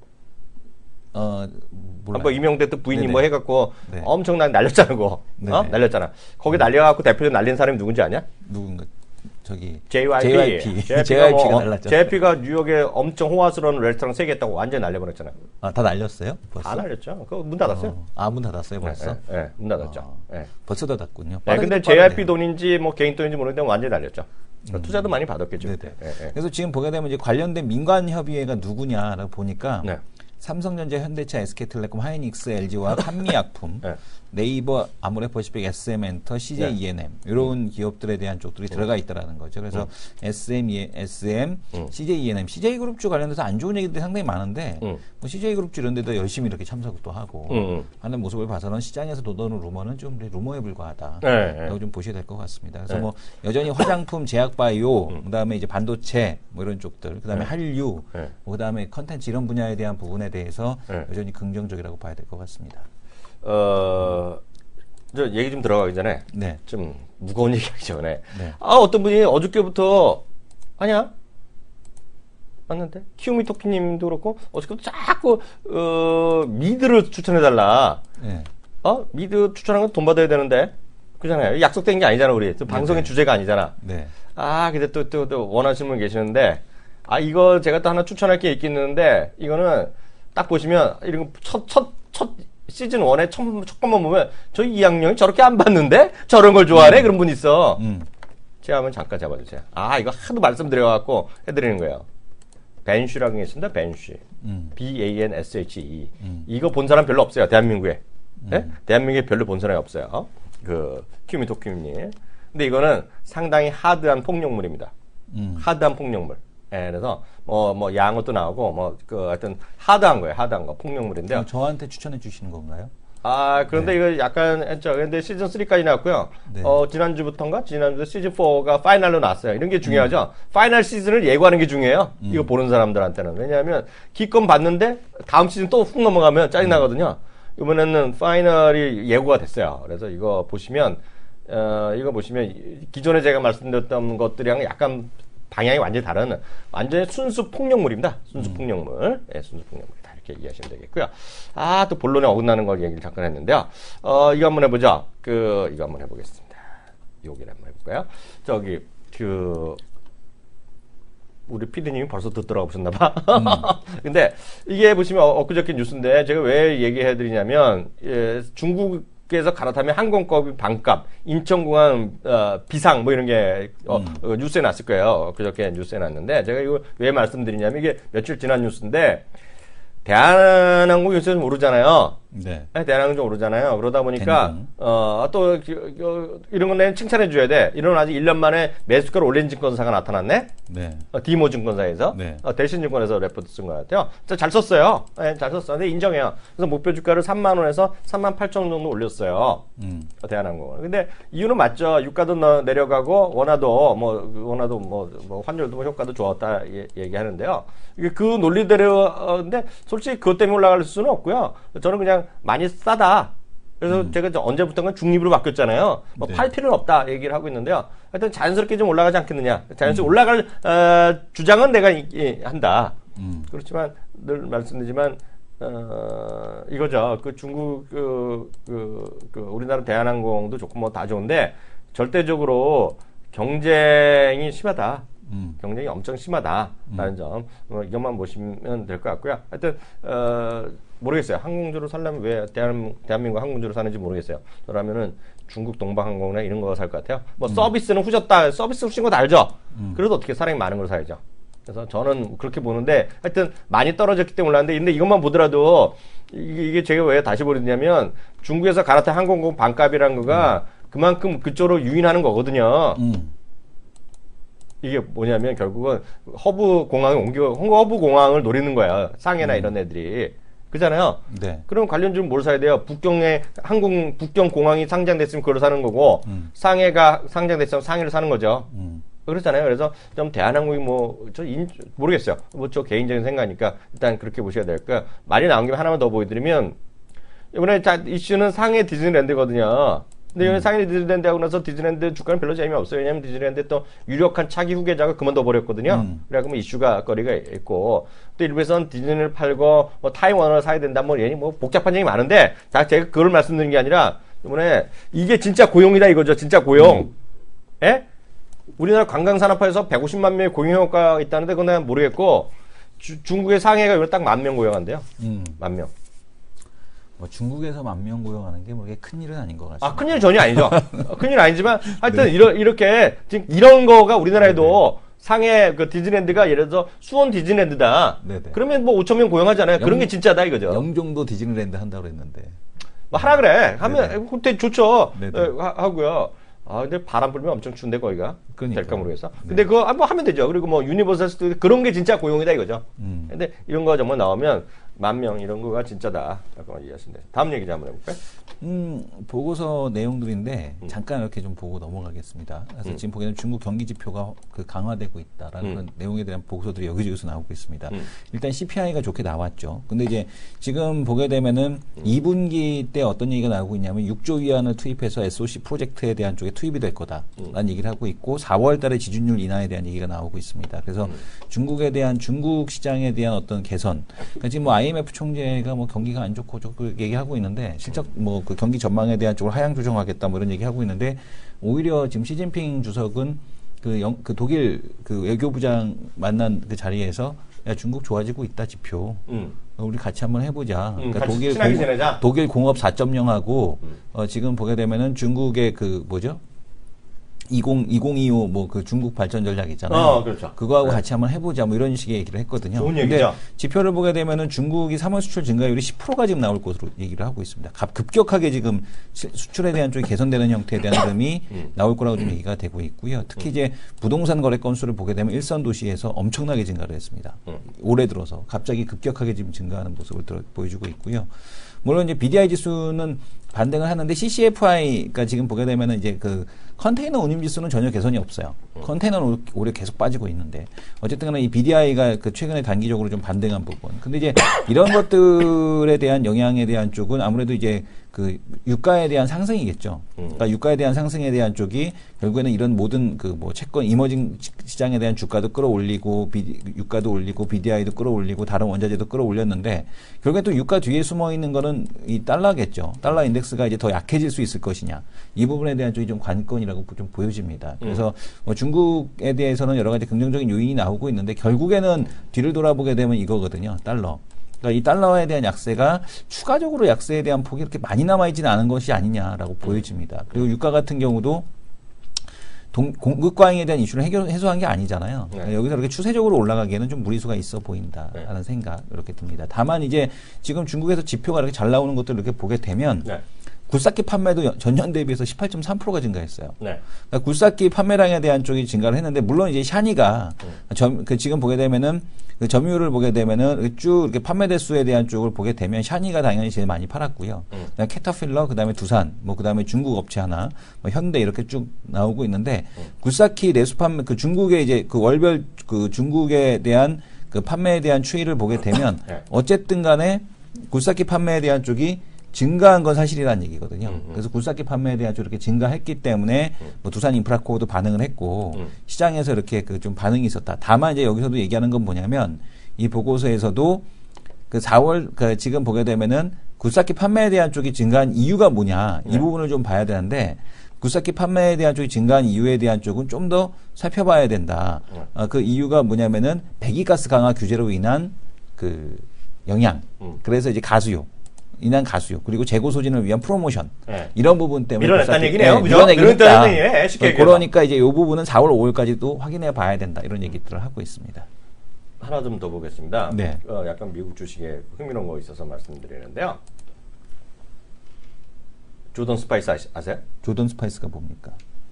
Speaker 2: 어, 몰라요.
Speaker 1: 뭐 이명박 대 부인이
Speaker 2: 네네.
Speaker 1: 뭐 해갖고
Speaker 2: 네.
Speaker 1: 엄청나게 날렸잖아, 그거.
Speaker 2: 네네.
Speaker 1: 어? 날렸잖아. 거기 날려갖고 대표로 날린 사람이 누군지 아냐?
Speaker 2: 누군가 저기
Speaker 1: 제이와이피.
Speaker 2: 제이와이피 제이와이피가
Speaker 1: 뭐,
Speaker 2: 날랐죠.
Speaker 1: 제이와이피가 뉴욕에 엄청 호화스러운 레스토랑 세 개 했다고 완전히 날려버렸잖아.
Speaker 2: 아, 다 날렸어요? 벌써?
Speaker 1: 다 날렸죠. 그거 문 닫았어요.
Speaker 2: 어, 아, 문 닫았어요, 벌써?
Speaker 1: 네, 네, 네, 문 닫았죠.
Speaker 2: 어,
Speaker 1: 네.
Speaker 2: 벌써 닫았군요.
Speaker 1: 네,
Speaker 2: 빠르기도
Speaker 1: 근데
Speaker 2: 빠르네요.
Speaker 1: 제이와이피 돈인지 뭐 개인 돈인지 모르는데 완전히 날렸죠. 투자도 많이 받았겠죠.
Speaker 2: 네네.
Speaker 1: 그때. 네, 네.
Speaker 2: 그래서 지금 보게 되면 이제 관련된 민관 협의회가 누구냐라고 보니까
Speaker 1: 네.
Speaker 2: 삼성전자, 현대차, 에스케이텔레콤, 하이닉스, 엘지와 한미약품,
Speaker 1: 네.
Speaker 2: 네이버, 아모레퍼시픽, 에스엠엔터, 씨제이이엔엠 이런 기업들에 대한 쪽들이 들어가 있다라는 거죠. 그래서 에스엠, 에스엠,
Speaker 1: 음.
Speaker 2: 씨제이이엔엠, 씨제이그룹주 관련해서 안 좋은 얘기들이 상당히 많은데
Speaker 1: 음.
Speaker 2: 뭐 씨제이그룹주 이런 데도 열심히 이렇게 참석도 하고
Speaker 1: 음, 음.
Speaker 2: 하는 모습을 봐서는 시장에서 돋아오는 루머는 좀 루머에 불과하다.
Speaker 1: 네, 네.
Speaker 2: 라고 좀 보셔야 될 것 같습니다. 그래서
Speaker 1: 네.
Speaker 2: 뭐 여전히 화장품, 제약바이오,
Speaker 1: 음.
Speaker 2: 그다음에 이제 반도체 뭐 이런 쪽들, 그다음에
Speaker 1: 네.
Speaker 2: 한류,
Speaker 1: 네.
Speaker 2: 뭐 그다음에 컨텐츠 이런 분야에 대한 부분에 대해서
Speaker 1: 네.
Speaker 2: 여전히 긍정적이라고 봐야 될 것 같습니다.
Speaker 1: 어, 저 얘기 좀 들어가기 전에
Speaker 2: 네.
Speaker 1: 좀 무거운 얘기하기 전에
Speaker 2: 네.
Speaker 1: 아 어떤 분이 어저께부터 아니야 맞는데 키오미토키님도 그렇고 어저께부터 자꾸 어, 미드를 추천해달라.
Speaker 2: 네.
Speaker 1: 어 미드 추천하면 돈 받아야 되는데 그잖아요. 약속된 게 아니잖아 우리. 또 방송의
Speaker 2: 네.
Speaker 1: 주제가 아니잖아. 네. 아 근데 또 또 또 원하시는 분 계시는데 아 이거 제가 또 하나 추천할 게 있겠는데 이거는 딱 보시면 이런 첫 첫 첫 시즌 일의 첫, 첫 것만 보면 저희 이 학년이 저렇게 안 봤는데 저런 걸 좋아하네. 음. 그런 분 있어.
Speaker 2: 음.
Speaker 1: 제가 한번 잠깐 잡아주세요. 아 이거 하도 말씀드려갖고 해드리는 거예요. 벤쉬라는 게 있습니다. 벤쉬.
Speaker 2: 음.
Speaker 1: 비 에이 엔 에스 에이치 이.
Speaker 2: 음.
Speaker 1: 이거 본 사람 별로 없어요. 대한민국에.
Speaker 2: 음.
Speaker 1: 네? 대한민국에 별로 본 사람이 없어요. 그 키미토키님. 근데 이거는 상당히 하드한 폭력물입니다.
Speaker 2: 음.
Speaker 1: 하드한 폭력물. 예, 그래서 뭐 뭐 양어도 나오고 뭐 그 하여튼 하드한 거예요. 하드한 거 폭력물인데요.
Speaker 2: 어, 저한테 추천해 주시는 건가요?
Speaker 1: 아, 그런데
Speaker 2: 네.
Speaker 1: 이거 약간 했죠. 근데 시즌 쓰리까지 나왔고요.
Speaker 2: 네.
Speaker 1: 어, 지난주부터인가? 지난주 시즌 포가 파이널로 나왔어요. 이런 게 중요하죠. 음. 파이널 시즌을 예고하는 게 중요해요. 음. 이거 보는 사람들한테는. 왜냐하면 기껏 봤는데 다음 시즌 또 훅 넘어가면 짜증나거든요. 이번에는 파이널이 예고가 됐어요. 그래서 이거 보시면, 어, 이거 보시면 기존에 제가 말씀드렸던 것들이랑 약간 방향이 완전히 다른, 완전히 순수 폭력물입니다. 순수 음. 폭력물. 예, 네, 순수 폭력물이다. 이렇게 이해하시면 되겠고요. 아, 또 본론에 어긋나는 걸 얘기를 잠깐 했는데요. 어, 이거 한번 해보죠. 그, 이거 한번 해보겠습니다. 여기를 한번 해볼까요? 저기, 그, 우리 피디님이 벌써 듣더라고 보셨나봐. 음. 근데 이게 보시면 엊그저께 뉴스인데 제가 왜 얘기해드리냐면, 예, 중국, 에서 갈아타면 항공권비 반값, 인천공항 어, 비상 뭐 이런 게 어, 음. 어, 뉴스에 났을 거예요. 그저께 뉴스에 났는데 제가 이거 왜 말씀드리냐면 이게 며칠 지난 뉴스인데 대한항공 요새 좀 오르잖아요.
Speaker 2: 네.
Speaker 1: 네, 대한항공 좀 오르잖아요. 그러다 보니까 어, 또 이런 건 내가 칭찬해 줘야 돼. 이런 아직 일 년 만에 매수가를 올린 증권사가 나타났네.
Speaker 2: 네.
Speaker 1: 어, 디모 증권사에서
Speaker 2: 네.
Speaker 1: 어, 대신증권에서 레포트 쓴 것 같아요. 잘 썼어요. 네, 잘 썼어. 근데 인정해요. 그래서 목표 주가를 삼만 원에서 삼만 팔천 원 정도 올렸어요. 음. 어, 대한항공은. 근데 이유는 맞죠. 유가도 너, 내려가고 원화도 뭐 원화도 뭐, 뭐 환율도 뭐 효과도 좋았다 예, 얘기하는데요. 이게 그 논리대로인데 솔직히 그것 때문에 올라갈 수는 없고요. 저는 그냥 많이 싸다. 그래서 음. 제가 언제부턴가 중립으로 바뀌었잖아요. 뭐 팔
Speaker 2: 네.
Speaker 1: 필요는 없다 얘기를 하고 있는데요. 하여튼 자연스럽게 좀 올라가지 않겠느냐. 자연스럽게 음. 올라갈 어, 주장은 내가 이, 이, 한다. 음. 그렇지만 늘 말씀드리지만 어, 이거죠. 그 중국 그, 그, 그 우리나라 대한항공도 좋고 뭐 다 좋은데 절대적으로 경쟁이 심하다. 음. 경쟁이 엄청 심하다라는 음. 점, 뭐 이것만 보시면 될 것 같고요. 하여튼 어, 모르겠어요. 항공주로 살려면 왜 대한, 대한민국 항공주로 사는지 모르겠어요. 그러면은 중국 동방항공이나 이런 거 살 것 같아요. 뭐 음. 서비스는 후졌다, 서비스 후진 것도 알죠. 음. 그래도 어떻게 사람이 많은 걸 사야죠. 그래서 저는 그렇게 보는데 하여튼 많이 떨어졌기 때문에 올랐는데 근데 이것만 보더라도 이게, 이게 제가 왜 다시 보느냐면 중국에서 갈아탄 항공권 반값이라는 거가 음. 그만큼 그쪽으로 유인하는 거거든요. 음. 이게 뭐냐면 결국은 허브 공항에 옮겨 허브 공항을 노리는 거야. 상해나 음. 이런 애들이. 그잖아요. 네. 그럼 관련주는 뭘 사야 돼요? 북경에 항공 북경 공항이 상장됐으면 그걸 사는 거고 음. 상해가 상장됐으면 상해를 사는 거죠. 음. 그렇잖아요. 그래서 좀 대한항공이 뭐 저 모르겠어요. 뭐 저 개인적인 생각이니까 일단 그렇게 보셔야 될 거야. 말이 나온 김에 하나만 더 보여드리면 이번에 자, 이슈는 상해 디즈니랜드거든요. 근데 이번에 음. 상해 디즈니랜드 하고 나서 디즈니랜드 주가는 별로 재미없어요. 왜냐면 디즈니랜드 또 유력한 차기 후계자가 그만둬 버렸거든요. 음. 그래갖고 뭐 이슈가 거리가 있고 또 일부에서는 디즈니를 팔고 뭐 타이완을 사야 된다 뭐 얘기 뭐 복잡한 얘기 많은데 자 제가 그걸 말씀드리는 게 아니라 이번에 이게 진짜 고용이다 이거죠. 진짜 고용. 음. 예? 우리나라 관광산업화에서 백오십만 명의 고용 효과가 있다는데 그건 난 모르겠고 주, 중국의 상해가 이번에 딱 만 명 고용한대요. 음. 만 명.
Speaker 2: 뭐 중국에서 만 명 고용하는 게 뭐 큰 일은 아닌 것 같습니다.
Speaker 1: 아, 큰 일은 전혀 아니죠. 큰 일은 아니지만 하여튼 네. 이러, 이렇게 지금 이런 거가 우리나라에도 네. 상해 그 디즈니랜드가 예를 들어서 수원 디즈니랜드다. 네네. 그러면 뭐 오천 명 고용하잖아요. 영, 그런 게 진짜다 이거죠.
Speaker 2: 영종도 디즈니랜드 한다고 그랬는데.
Speaker 1: 뭐 하라 그래. 하면 그때 좋죠. 네, 하고요. 아, 근데 바람 불면 엄청 추운데 거기가. 그러니까. 될까 모르겠어. 네. 근데 그거 뭐 하면 되죠. 그리고 뭐 유니버설 스튜디오 그런 게 진짜 고용이다 이거죠. 음. 근데 이런 거 정말 나오면 만 명 이런 거가 진짜다. 잠깐만 이해하시면 돼요. 다음 얘기 좀 한번 해볼까요?
Speaker 2: 음, 보고서 내용들인데 음. 잠깐 이렇게 좀 보고 넘어가겠습니다. 그래서 음. 지금 보기에는 중국 경기 지표가 그 강화되고 있다라는 음. 그런 내용에 대한 보고서들이 여기저기서 나오고 있습니다. 음. 일단 씨피아이가 좋게 나왔죠. 근데 이제 지금 보게 되면은 음. 이 분기 때 어떤 얘기가 나오고 있냐면 육조 위안을 투입해서 에스오씨 프로젝트에 대한 쪽에 투입이 될 거다라는 음. 얘기를 하고 있고 사월 달에 지준율 인하에 대한 얘기가 나오고 있습니다. 그래서 음. 중국에 대한 중국 시장에 대한 어떤 개선. 그러니까 지금 뭐 아이엠에프 총재가 뭐 경기가 안 좋고 그 얘기하고 있는데 실적 뭐 그 경기 전망에 대한 쪽으로 하향 조정하겠다 뭐 이런 얘기하고 있는데 오히려 지금 시진핑 주석은 그, 영, 그 독일 그 외교부장 만난 그 자리에서 야 중국 좋아지고 있다 지표. 음. 우리 같이 한번 해보자.
Speaker 1: 음,
Speaker 2: 그러니까
Speaker 1: 같이
Speaker 2: 독일 공, 독일 공업 사 점 영하고 음. 어, 지금 보게 되면은 중국의 그 뭐죠? 이천이십오 뭐 그 중국 발전 전략 있잖아요.
Speaker 1: 어, 그렇죠.
Speaker 2: 그거하고
Speaker 1: 네.
Speaker 2: 같이 한번 해보자 뭐 이런 식의 얘기를 했거든요.
Speaker 1: 좋은 얘기죠.
Speaker 2: 지표를 보게 되면은 중국이 삼월 수출 증가율이 십 퍼센트가 지금 나올 것으로 얘기를 하고 있습니다. 급격하게 지금 수출에 대한 쪽이 개선되는 형태에 대한 흐름이 음. 나올 거라고 좀 얘기가 되고 있고요. 특히 음. 이제 부동산 거래 건수를 보게 되면 일선 도시에서 엄청나게 증가를 했습니다. 음. 올해 들어서 갑자기 급격하게 지금 증가하는 모습을 들어, 보여주고 있고요. 물론 이제 비디아이 지수는 반등을 하는데 씨씨에프아이가 지금 보게 되면은 이제 그 컨테이너 운임 지수는 전혀 개선이 없어요. 컨테이너는 올해 계속 빠지고 있는데 어쨌든 간에 이 비디아이가 그 최근에 단기적으로 좀 반등한 부분. 근데 이제 이런 것들에 대한 영향에 대한 쪽은 아무래도 이제 그 유가에 대한 상승이겠죠. 그러니까 유가에 대한 상승에 대한 쪽이 결국에는 이런 모든 그 뭐 채권 이머징 시장에 대한 주가도 끌어올리고 비, 유가도 올리고 비디아이도 끌어올리고 다른 원자재도 끌어올렸는데 결국에 또 유가 뒤에 숨어 있는 거는 이 달러겠죠. 달러 인덱스가 이제 더 약해질 수 있을 것이냐. 이 부분에 대한 쪽이 좀 관건이라고 좀 보여집니다. 그래서 뭐 중국에 대해서는 여러 가지 긍정적인 요인이 나오고 있는데 결국에는 뒤를 돌아보게 되면 이거거든요. 달러. 그러니까 이 달러에 대한 약세가 추가적으로 약세에 대한 폭이 이렇게 많이 남아있지는 않은 것이 아니냐라고 보여집니다. 그리고 유가 같은 경우도 동, 공급 과잉에 대한 이슈를 해결, 해소한 게 아니잖아요. 네. 그러니까 여기서 이렇게 추세적으로 올라가기에는 좀 무리수가 있어 보인다라는 네. 생각 이렇게 듭니다. 다만 이제 지금 중국에서 지표가 이렇게 잘 나오는 것들을 이렇게 보게 되면 네. 굴삭기 판매도 전년 대비해서 십팔 점 삼 퍼센트가 증가했어요. 네. 그러니까 굴삭기 판매량에 대한 쪽이 증가를 했는데 물론 이제 샤니가 음. 점, 그 지금 보게 되면은 그 점유율을 보게 되면은 쭉 이렇게 판매 대수에 대한 쪽을 보게 되면 샤니가 당연히 제일 많이 팔았고요. 음. 그다음에 캐터필러, 그다음에 두산, 뭐 그다음에 중국 업체 하나, 뭐 현대 이렇게 쭉 나오고 있는데 음. 굴삭기 내수 판매 그 중국의 이제 그 월별 그 중국에 대한 그 판매에 대한 추이를 보게 되면 네. 어쨌든 간에 굴삭기 판매에 대한 쪽이 증가한 건 사실이라는 얘기거든요. 음, 음. 그래서 굴삭기 판매에 대한 쪽 이렇게 증가했기 때문에 음. 뭐 두산 인프라코어도 반응을 했고 음. 시장에서 이렇게 그 좀 반응이 있었다. 다만 이제 여기서도 얘기하는 건 뭐냐면 이 보고서에서도 그 사월 그 지금 보게 되면은 굴삭기 판매에 대한 쪽이 증가한 이유가 뭐냐 이 네. 부분을 좀 봐야 되는데 굴삭기 판매에 대한 쪽이 증가한 이유에 대한 쪽은 좀 더 살펴봐야 된다. 네. 어, 그 이유가 뭐냐면은 배기가스 강화 규제로 인한 그 영향. 음. 그래서 이제 가수요. 인한 가수요. 그리고 재고 소진을 위한 프로모션. 네. 이런 부분 때문에.
Speaker 1: 밀어냈다는 얘기네요.
Speaker 2: 네, 밀어내겠다. 얘기네. 쉽게 그러니까 이제 이 부분은 사월 오일까지도 확인해 봐야 된다. 이런 얘기들을 하고 있습니다.
Speaker 1: 하나 좀 더 보겠습니다.
Speaker 2: 네.
Speaker 1: 어, 약간 미국 주식에 흥미로운 거 있어서 말씀드리는데요. 조던 스파이스 아시, 아세요?
Speaker 2: 조던 스파이스가 뭡니까?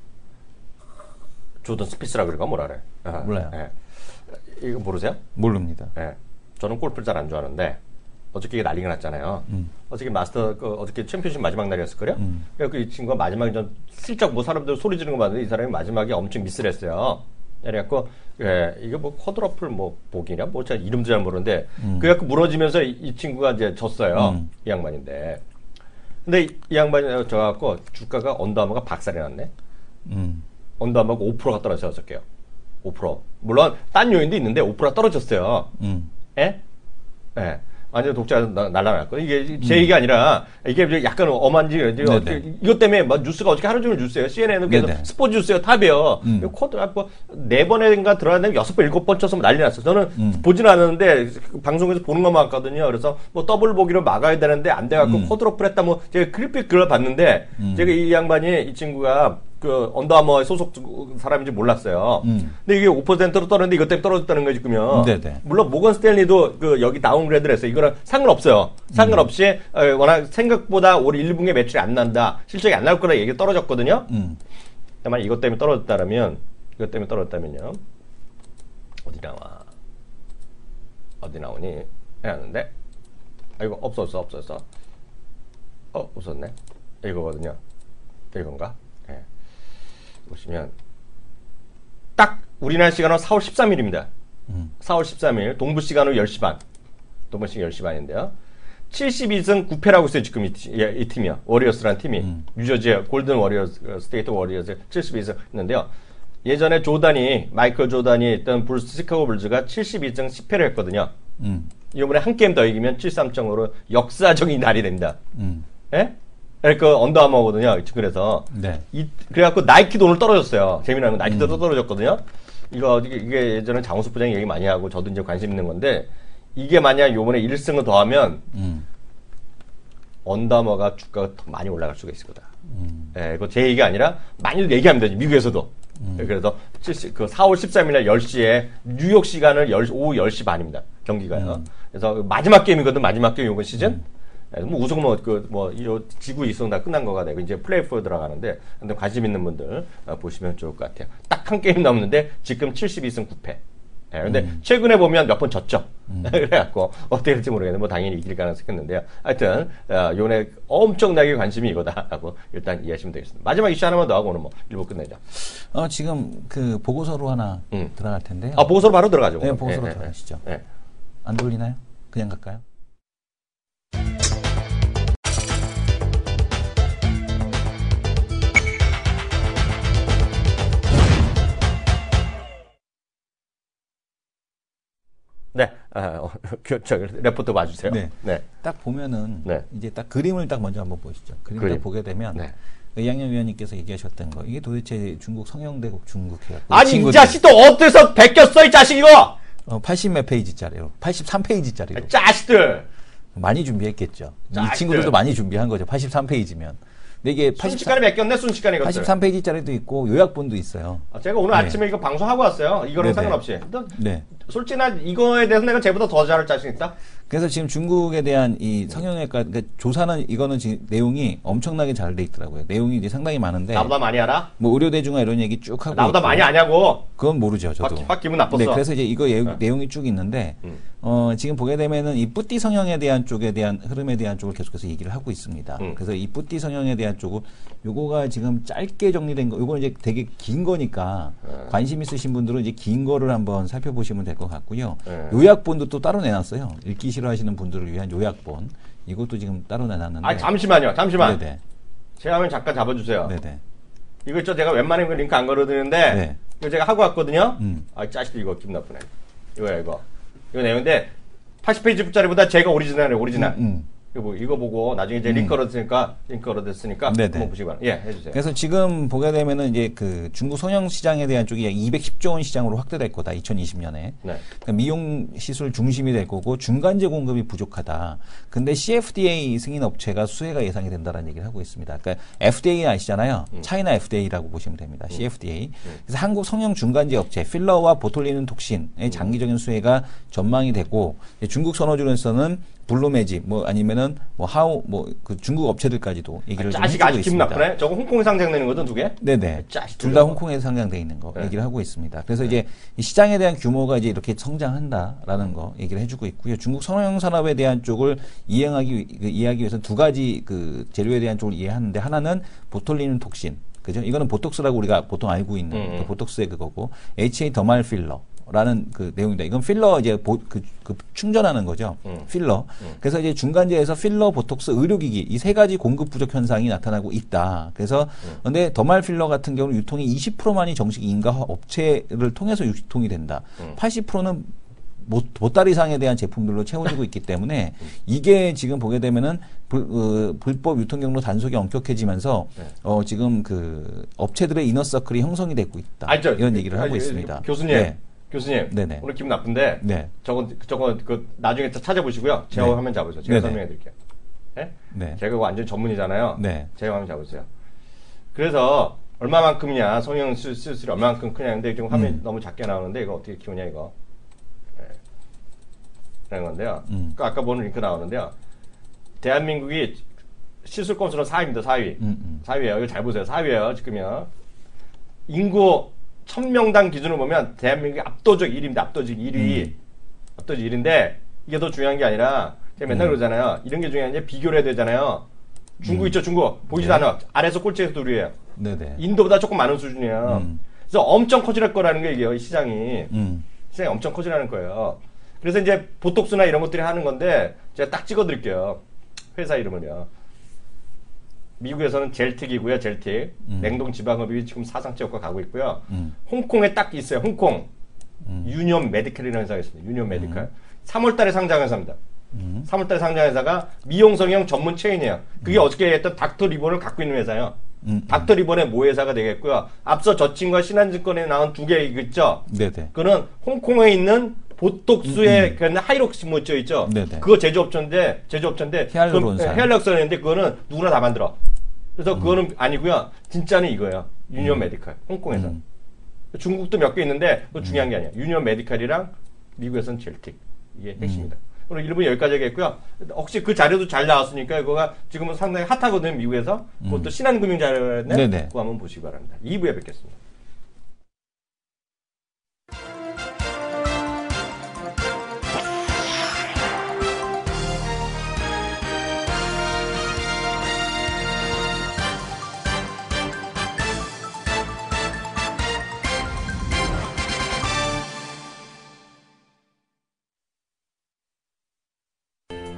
Speaker 1: 조던 스피스라 그럴까? 뭐라 그래? 아,
Speaker 2: 몰라요.
Speaker 1: 네. 이거 모르세요?
Speaker 2: 모릅니다.
Speaker 1: 네. 저는 골프를 잘 안 좋아하는데 어저께 이게 난리가 났잖아요. 음. 어저께 마스터, 그, 어저께 챔피언십 마지막 날이었을걸요? 음. 그래서 이 친구가 마지막에 좀 슬쩍 뭐 사람들 소리 지르는 거 봤는데 이 사람이 마지막에 엄청 미스를 했어요. 그래갖고, 예, 이게 뭐 쿼드러플 뭐 복이냐? 뭐 제가 이름도 잘 모르는데, 음. 그래갖고 무너지면서 이, 이 친구가 이제 졌어요. 음. 이 양반인데. 근데 이, 이 양반이 져갖고 주가가 언더아머가 박살이 났네? 음. 언더아머가 오 퍼센트가 떨어져요, 어저께요. 오 퍼센트. 물론, 딴 요인도 있는데 오 퍼센트가 떨어졌어요. 음. 예? 예. 완전 독자가 날라났거든요. 이게 제 얘기가 아니라 이게 약간 엄한지 이것 때문에 막 뉴스가 어저께 하루 종일 뉴스예요. 씨엔엔은 계속 네네. 스포츠 뉴스예요. 탑이에요. 음. 코드 네 번인가 들어왔는데 여섯 번 일곱 번 쳐서 난리 났어요. 저는 음. 보지는 않았는데 방송에서 보는 것만 봤거든요. 그래서 뭐 더블 보기로 막아야 되는데 안 돼갖고 음. 코드로플 했다 뭐 제가 클립 그걸 봤는데 음. 제가 이 양반이 이 친구가 그 언더아머에 소속 사람인지 몰랐어요. 음. 근데 이게 오 퍼센트로 떨어졌는데 이것 때문에 떨어졌다는 거지, 그러면. 네네. 물론 모건 스탠리도 그 여기 다운그레이드를 했어요. 이거랑 상관없어요. 상관없이 음. 워낙 생각보다 올 일 분기에 매출이 안 난다. 실적이 안 나올 거라 얘기가 떨어졌거든요. 음. 다만 이것 때문에 떨어졌다면, 이것 때문에 떨어졌다면요. 어디 나와? 어디 나오니? 해놨는데. 아, 이거 없었어, 없었어. 어, 없었네. 이거거든요. 이건가? 예. 보시면 딱 우리나라 시간으로 사월 십삼일입니다. 음. 사월 십삼일 동부 시간으로 열 시 반. 동부 시간 열 시 반인데요. 칠십이 승 구 패라고 있어요. 지금 이, 이 팀이요. 워리어스라는 팀이. 음. 뉴저지 골든 워리어스, 스테이트 워리어스 칠십이 승 했는데요. 예전에 조단이, 마이클 조단이 있던 불스 시카고 불즈가 칠십이 승 십 패를 했거든요. 음. 이번에 한 게임 더 이기면 칠십삼 점으로 역사적인 날이 됩니다. 음. 예? 그러니까 언더아머거든요. 그래서 네. 이, 그래갖고 나이키도 오늘 떨어졌어요. 재미나는 건 나이키도 음. 떨어졌거든요. 이거 이게 예전에 장우수 부장이 얘기 많이 하고 저도 이제 관심 있는 건데 이게 만약 요번에 일 승을 더하면 음. 언더아머가 주가가 더 많이 올라갈 수가 있을 거다. 음. 예, 이거 제 얘기가 아니라 많이들 얘기합니다. 미국에서도. 음. 그래서 그 사월 십삼일날 열 시에 뉴욕 시간을 열, 오후 열 시 반입니다. 경기가요. 음. 그래서 마지막 게임이거든. 마지막 게임 이번 시즌. 음. 뭐 우승 뭐 그 뭐 지구 이승 다 끝난 거가 되고 이제 플레이오프 들어가는데 근데 관심 있는 분들 보시면 좋을 것 같아요. 딱 한 게임 남았는데 지금 칠십이 승 구 패. 예, 근데
Speaker 2: 음.
Speaker 1: 최근에 보면 몇 번 졌죠.
Speaker 2: 음.
Speaker 1: 그래갖고 어떻게 될지 모르겠는데 뭐 당연히 이길 가능성이 있는데요. 하여튼 어, 요번에 엄청나게 관심이 이거다라고 일단 이해하시면 되겠습니다. 마지막 이슈 하나만 더 하고 오늘 뭐 일부 끝내죠.
Speaker 2: 어, 지금 그 보고서로 하나
Speaker 1: 음.
Speaker 2: 들어갈 텐데요.
Speaker 1: 아 보고서로 바로 들어가죠.
Speaker 2: 네,
Speaker 1: 그럼.
Speaker 2: 보고서로
Speaker 1: 예, 예,
Speaker 2: 들어가시죠.
Speaker 1: 예.
Speaker 2: 안 돌리나요? 그냥 갈까요?
Speaker 1: 네, 아, 그, 저, 레포트 봐주세요.
Speaker 2: 네.
Speaker 1: 네.
Speaker 2: 딱 보면은
Speaker 1: 네.
Speaker 2: 이제 딱 그림을 딱 먼저 한번 보시죠. 그림을
Speaker 1: 그림.
Speaker 2: 딱 보게 되면
Speaker 1: 네.
Speaker 2: 이양영 위원님께서 얘기하셨던 거 이게 도대체 중국 성형대국 중국해요.
Speaker 1: 아니 이 자식 또 어디서 베꼈어 이 자식 이거?
Speaker 2: 어, 팔십 몇 페이지짜리로, 팔십삼 페이지짜리로
Speaker 1: 자식들.
Speaker 2: 많이 준비했겠죠.
Speaker 1: 자식들.
Speaker 2: 이 친구들도 많이 준비한 거죠. 팔십삼 페이지면. 근데 이게
Speaker 1: 순식간에 베꼈네 순식간에 이것들.
Speaker 2: 팔십삼 페이지짜리도 있고 요약본도 있어요.
Speaker 1: 아, 제가 오늘
Speaker 2: 네.
Speaker 1: 아침에 이거 방송하고 왔어요. 이거랑
Speaker 2: 네네.
Speaker 1: 상관없이.
Speaker 2: 네.
Speaker 1: 솔직히 나 이거에 대해서 내가 쟤보다 더 잘할 자신 있다.
Speaker 2: 그래서 지금 중국에 대한 이 성형외과 그러니까 조사는 이거는 지금 내용이 엄청나게 잘 돼 있더라고요. 내용이 이제 상당히 많은데
Speaker 1: 나보다 많이 알아?
Speaker 2: 뭐 의료대중화 이런 얘기 쭉 하고
Speaker 1: 나보다
Speaker 2: 있고.
Speaker 1: 많이 아냐고.
Speaker 2: 그건 모르죠, 저도.
Speaker 1: 확, 확 기분 나빴어.
Speaker 2: 네, 그래서 이제 이거 예,
Speaker 1: 네.
Speaker 2: 내용이 쭉 있는데
Speaker 1: 음.
Speaker 2: 어, 지금 보게 되면은 이 뿌띠 성형에 대한 쪽에 대한 흐름에 대한 쪽을 계속해서 얘기를 하고 있습니다.
Speaker 1: 음.
Speaker 2: 그래서 이 뿌띠 성형에 대한 쪽은 요거가 지금 짧게 정리된 거, 요거는 이제 되게 긴 거니까
Speaker 1: 네.
Speaker 2: 관심 있으신 분들은 이제 긴 거를 한번 살펴보시면 될 것 같고요.
Speaker 1: 네.
Speaker 2: 요약본도 또 따로 내놨어요. 읽기 싫어하시는 분들을 위한 요약본. 이것도 지금 따로 내놨는데.
Speaker 1: 아 잠시만요, 잠시만.
Speaker 2: 네네.
Speaker 1: 제가 하면 잠깐 잡아주세요.
Speaker 2: 네네.
Speaker 1: 이거 있죠, 제가 웬만하면 그 링크 안 걸어드리는데
Speaker 2: 네.
Speaker 1: 이거 제가 하고 왔거든요.
Speaker 2: 음.
Speaker 1: 아 자식들 이거 기분 나쁘네. 이거야 이거. 이거 내용인데 팔십 페이지짜리보다 제가 오리지널이에요, 오리지널.
Speaker 2: 음, 음.
Speaker 1: 이거, 뭐, 이거 보고 나중에 이제 링크 걸어드으니까 링크 걸어드으니까
Speaker 2: 네네.
Speaker 1: 한번 보시기 바랍니다. 예, 해주세요.
Speaker 2: 그래서 지금 보게 되면은 이제 그 중국 성형 시장에 대한 쪽이 이백십조 원 시장으로 확대될 거다. 이천이십 년에.
Speaker 1: 네.
Speaker 2: 그러니까 미용 시술 중심이 될 거고 중간재 공급이 부족하다. 근데 씨에프디에이 승인 업체가 수혜가 예상이 된다는 얘기를 하고 있습니다. 그러니까 에프디에이 아시잖아요.
Speaker 1: 음.
Speaker 2: 차이나 에프디에이라고 보시면 됩니다.
Speaker 1: 음.
Speaker 2: 씨에프디에이.
Speaker 1: 음.
Speaker 2: 그래서 한국 성형 중간재 업체 필러와 보톨리는 톡신의 장기적인 수혜가 전망이 되고 중국 선호주로서는 블루매직 뭐 아니면은 뭐 하우 뭐 그 중국 업체들까지도 얘기를
Speaker 1: 아,
Speaker 2: 좀
Speaker 1: 자식
Speaker 2: 해주고
Speaker 1: 아직 기분
Speaker 2: 있습니다.
Speaker 1: 나쁘네. 저거 홍콩에 상장되는 거든 두 개?
Speaker 2: 네네.
Speaker 1: 자식
Speaker 2: 둘 다
Speaker 1: 들려서.
Speaker 2: 홍콩에서 상장돼 있는 거
Speaker 1: 네.
Speaker 2: 얘기를 하고 있습니다. 그래서 이제 이 시장에 대한 규모가 이제 이렇게 성장한다라는 거 얘기를 해주고 있고요. 중국 성형 산업에 대한 쪽을 이해하기 위- 그 이해하기 위해서 두 가지 그 재료에 대한 쪽을 이해하는데 하나는 보톨리는 톡신, 그죠? 이거는 보톡스라고 우리가 보통 알고 있는
Speaker 1: 음, 음.
Speaker 2: 그 보톡스의 그거고 에이치에이 더말 필러. 라는 그 내용입니다. 이건 필러 이제 보, 그, 그 충전하는 거죠.
Speaker 1: 음.
Speaker 2: 필러.
Speaker 1: 음.
Speaker 2: 그래서 이제 중간재에서 필러, 보톡스, 의료기기 이 세 가지 공급 부족 현상이 나타나고 있다. 그래서
Speaker 1: 음.
Speaker 2: 근데 더말 필러 같은 경우는 유통이 이십 퍼센트만이 정식 인가 업체를 통해서 유통이 된다.
Speaker 1: 음.
Speaker 2: 팔십 퍼센트는 못, 보따리상에 대한 제품들로 채워지고 있기 때문에 이게 지금 보게 되면은 불, 어, 불법 유통 경로 단속이 엄격해지면서
Speaker 1: 네.
Speaker 2: 어, 지금 그 업체들의 이너서클이 형성이 되고 있다.
Speaker 1: 아니, 저,
Speaker 2: 이런 얘기를
Speaker 1: 아니,
Speaker 2: 하고
Speaker 1: 아니,
Speaker 2: 있습니다.
Speaker 1: 교수님,
Speaker 2: 네.
Speaker 1: 교수님,
Speaker 2: 네네.
Speaker 1: 오늘 기분 나쁜데
Speaker 2: 네.
Speaker 1: 저건 저건 그 나중에 다 찾아보시고요. 제어
Speaker 2: 네.
Speaker 1: 화면 잡으세요. 제가
Speaker 2: 네네.
Speaker 1: 설명해드릴게요. 네?
Speaker 2: 네.
Speaker 1: 제가 완전 전문이잖아요.
Speaker 2: 네.
Speaker 1: 제어 화면 잡으세요. 그래서 얼마만큼이냐 성형 수- 수술이 얼마만큼 크냐 근데 지금 화면이
Speaker 2: 음.
Speaker 1: 너무 작게 나오는데 이거 어떻게 키우냐 이거. 네. 그런 건데요.
Speaker 2: 음.
Speaker 1: 그 아까 보는 링크 나오는데요. 대한민국이 시술 건수로 사 위입니다. 사 위.
Speaker 2: 음, 음.
Speaker 1: 사 위예요. 이거 잘 보세요. 사 위예요. 지금요. 인구 천 명당 기준으로 보면 대한민국이 압도적 일 위입니다. 압도적 일 위.
Speaker 2: 음.
Speaker 1: 압도적 일 위인데 이게 더 중요한 게 아니라 제가 맨날
Speaker 2: 음.
Speaker 1: 그러잖아요. 이런 게 중요한 게 비교를 해야 되잖아요. 중국
Speaker 2: 음.
Speaker 1: 있죠. 중국. 보이지도
Speaker 2: 네.
Speaker 1: 않아. 아래에서 꼴찌에서 둘이에요.
Speaker 2: 네네.
Speaker 1: 인도보다 조금 많은 수준이에요.
Speaker 2: 음.
Speaker 1: 그래서 엄청 커질 거라는 게 이게 시장이.
Speaker 2: 음.
Speaker 1: 시장이 엄청 커지라는 거예요. 그래서 이제 보톡스나 이런 것들이 하는 건데 제가 딱 찍어드릴게요. 회사 이름을요. 미국에서는 젤틱이고요. 젤틱.
Speaker 2: 음.
Speaker 1: 냉동 지방흡입이 지금 사상체 효과 가고 있고요.
Speaker 2: 음.
Speaker 1: 홍콩에 딱 있어요. 홍콩.
Speaker 2: 음.
Speaker 1: 유니온 메디칼이라는 회사가 있습니다. 유니온 메디칼. 삼월 달에 상장 회사입니다.
Speaker 2: 음.
Speaker 1: 삼월 달에 상장 회사가 미용 성형 전문 체인이에요. 그게 어저께 했던 닥터 리본을 갖고 있는 회사예요.
Speaker 2: 음.
Speaker 1: 닥터 리본의 모회사가 되겠고요. 앞서 저친과 신한증권에 나온 두 개 있죠.
Speaker 2: 네네.
Speaker 1: 그거는 홍콩에 있는 보톡스의 그 하이록스 뭐죠 있죠.
Speaker 2: 음, 네네.
Speaker 1: 그거 제조업체인데 제조업체인데
Speaker 2: 히알루론산.
Speaker 1: 히알루론산인데 그거는 누구나 다 만들어. 그래서 그거는 아니고요. 진짜는 이거예요. 유니온
Speaker 2: 음.
Speaker 1: 메디칼 홍콩에서.
Speaker 2: 음.
Speaker 1: 중국도 몇 개 있는데 그거 중요한 게 아니야. 유니온 메디칼이랑 미국에서는 젤틱 이게 핵심이다. 오늘 일본 여기까지 하겠고요. 혹시 그 자료도 잘 나왔으니까 이거가 지금은 상당히 핫하거든요. 미국에서. 그것도 신한금융 자료인데
Speaker 2: 네네.
Speaker 1: 그거 한번 보시기 바랍니다. 이 부에 뵙겠습니다.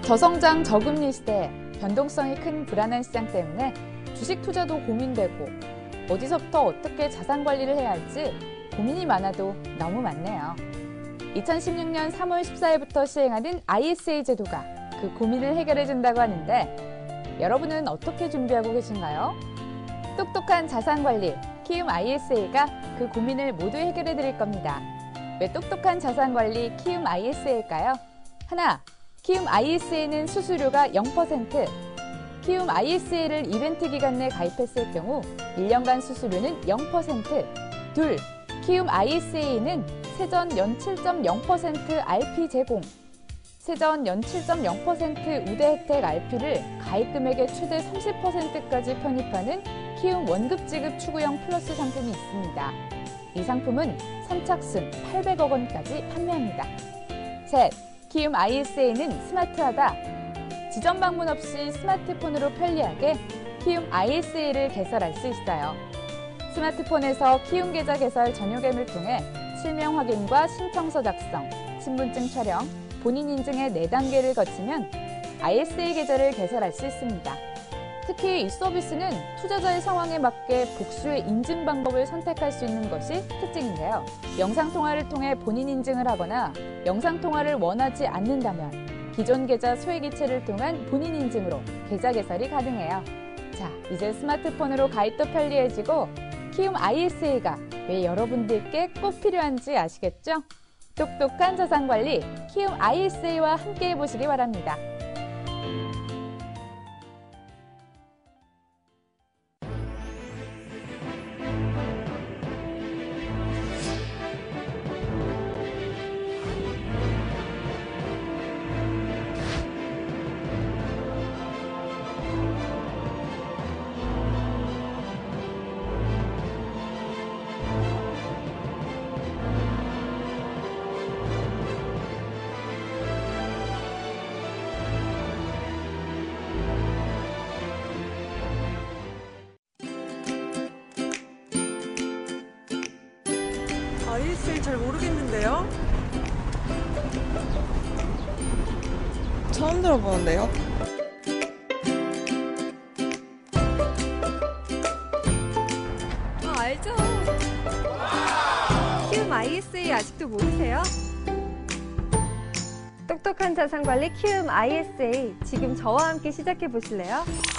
Speaker 3: 저성장 저금리 시대에 변동성이 큰 불안한 시장 때문에 주식 투자도 고민되고 어디서부터 어떻게 자산 관리를 해야 할지 고민이 많아도 너무 많네요. 이천십육 년 삼월 십사일부터 시행하는 아이에스에이 제도가 그 고민을 해결해 준다고 하는데 여러분은 어떻게 준비하고 계신가요? 똑똑한 자산 관리 키움 아이에스에이가 그 고민을 모두 해결해 드릴 겁니다. 왜 똑똑한 자산 관리 키움 아이에스에이일까요? 하나, 키움 아이에스에이는 수수료가 영 퍼센트. 키움 아이에스에이를 이벤트 기간 내 가입했을 경우 일 년간 수수료는 영 퍼센트. 둘, 키움 아이에스에이는 세전 연 칠 점 영 퍼센트 알피 제공. 세전 연 칠 점 영 퍼센트 우대 혜택 알피를 가입 금액의 최대 삼십 퍼센트까지 편입하는 키움 원급 지급 추구형 플러스 상품이 있습니다. 이 상품은 선착순 팔백억 원까지 판매합니다. 셋, 키움 아이에스에이는 스마트하다. 지점 방문 없이 스마트폰으로 편리하게 키움 아이에스에이를 개설할 수 있어요. 스마트폰에서 키움 계좌 개설 전용 앱을 통해 실명 확인과 신청서 작성, 신분증 촬영, 본인 인증의 네 단계를 거치면 아이에스에이 계좌를 개설할 수 있습니다. 특히 이 서비스는 투자자의 상황에 맞게 복수의 인증 방법을 선택할 수 있는 것이 특징인데요. 영상통화를 통해 본인 인증을 하거나 영상통화를 원하지 않는다면 기존 계좌 소액이체를 통한 본인 인증으로 계좌 개설이 가능해요. 자, 이제 스마트폰으로 가입도 편리해지고 키움 아이에스에이가 왜 여러분들께 꼭 필요한지 아시겠죠? 똑똑한 자산관리 키움 아이에스에이와 함께 해보시기 바랍니다.
Speaker 4: 아이에스에이 잘 모르겠는데요? 처음 들어보는데요?
Speaker 5: 아, 알죠. 키움 아이에스에이 아직도 모르세요? 똑똑한 자산관리 키움 아이에스에이 지금 저와 함께 시작해 보실래요?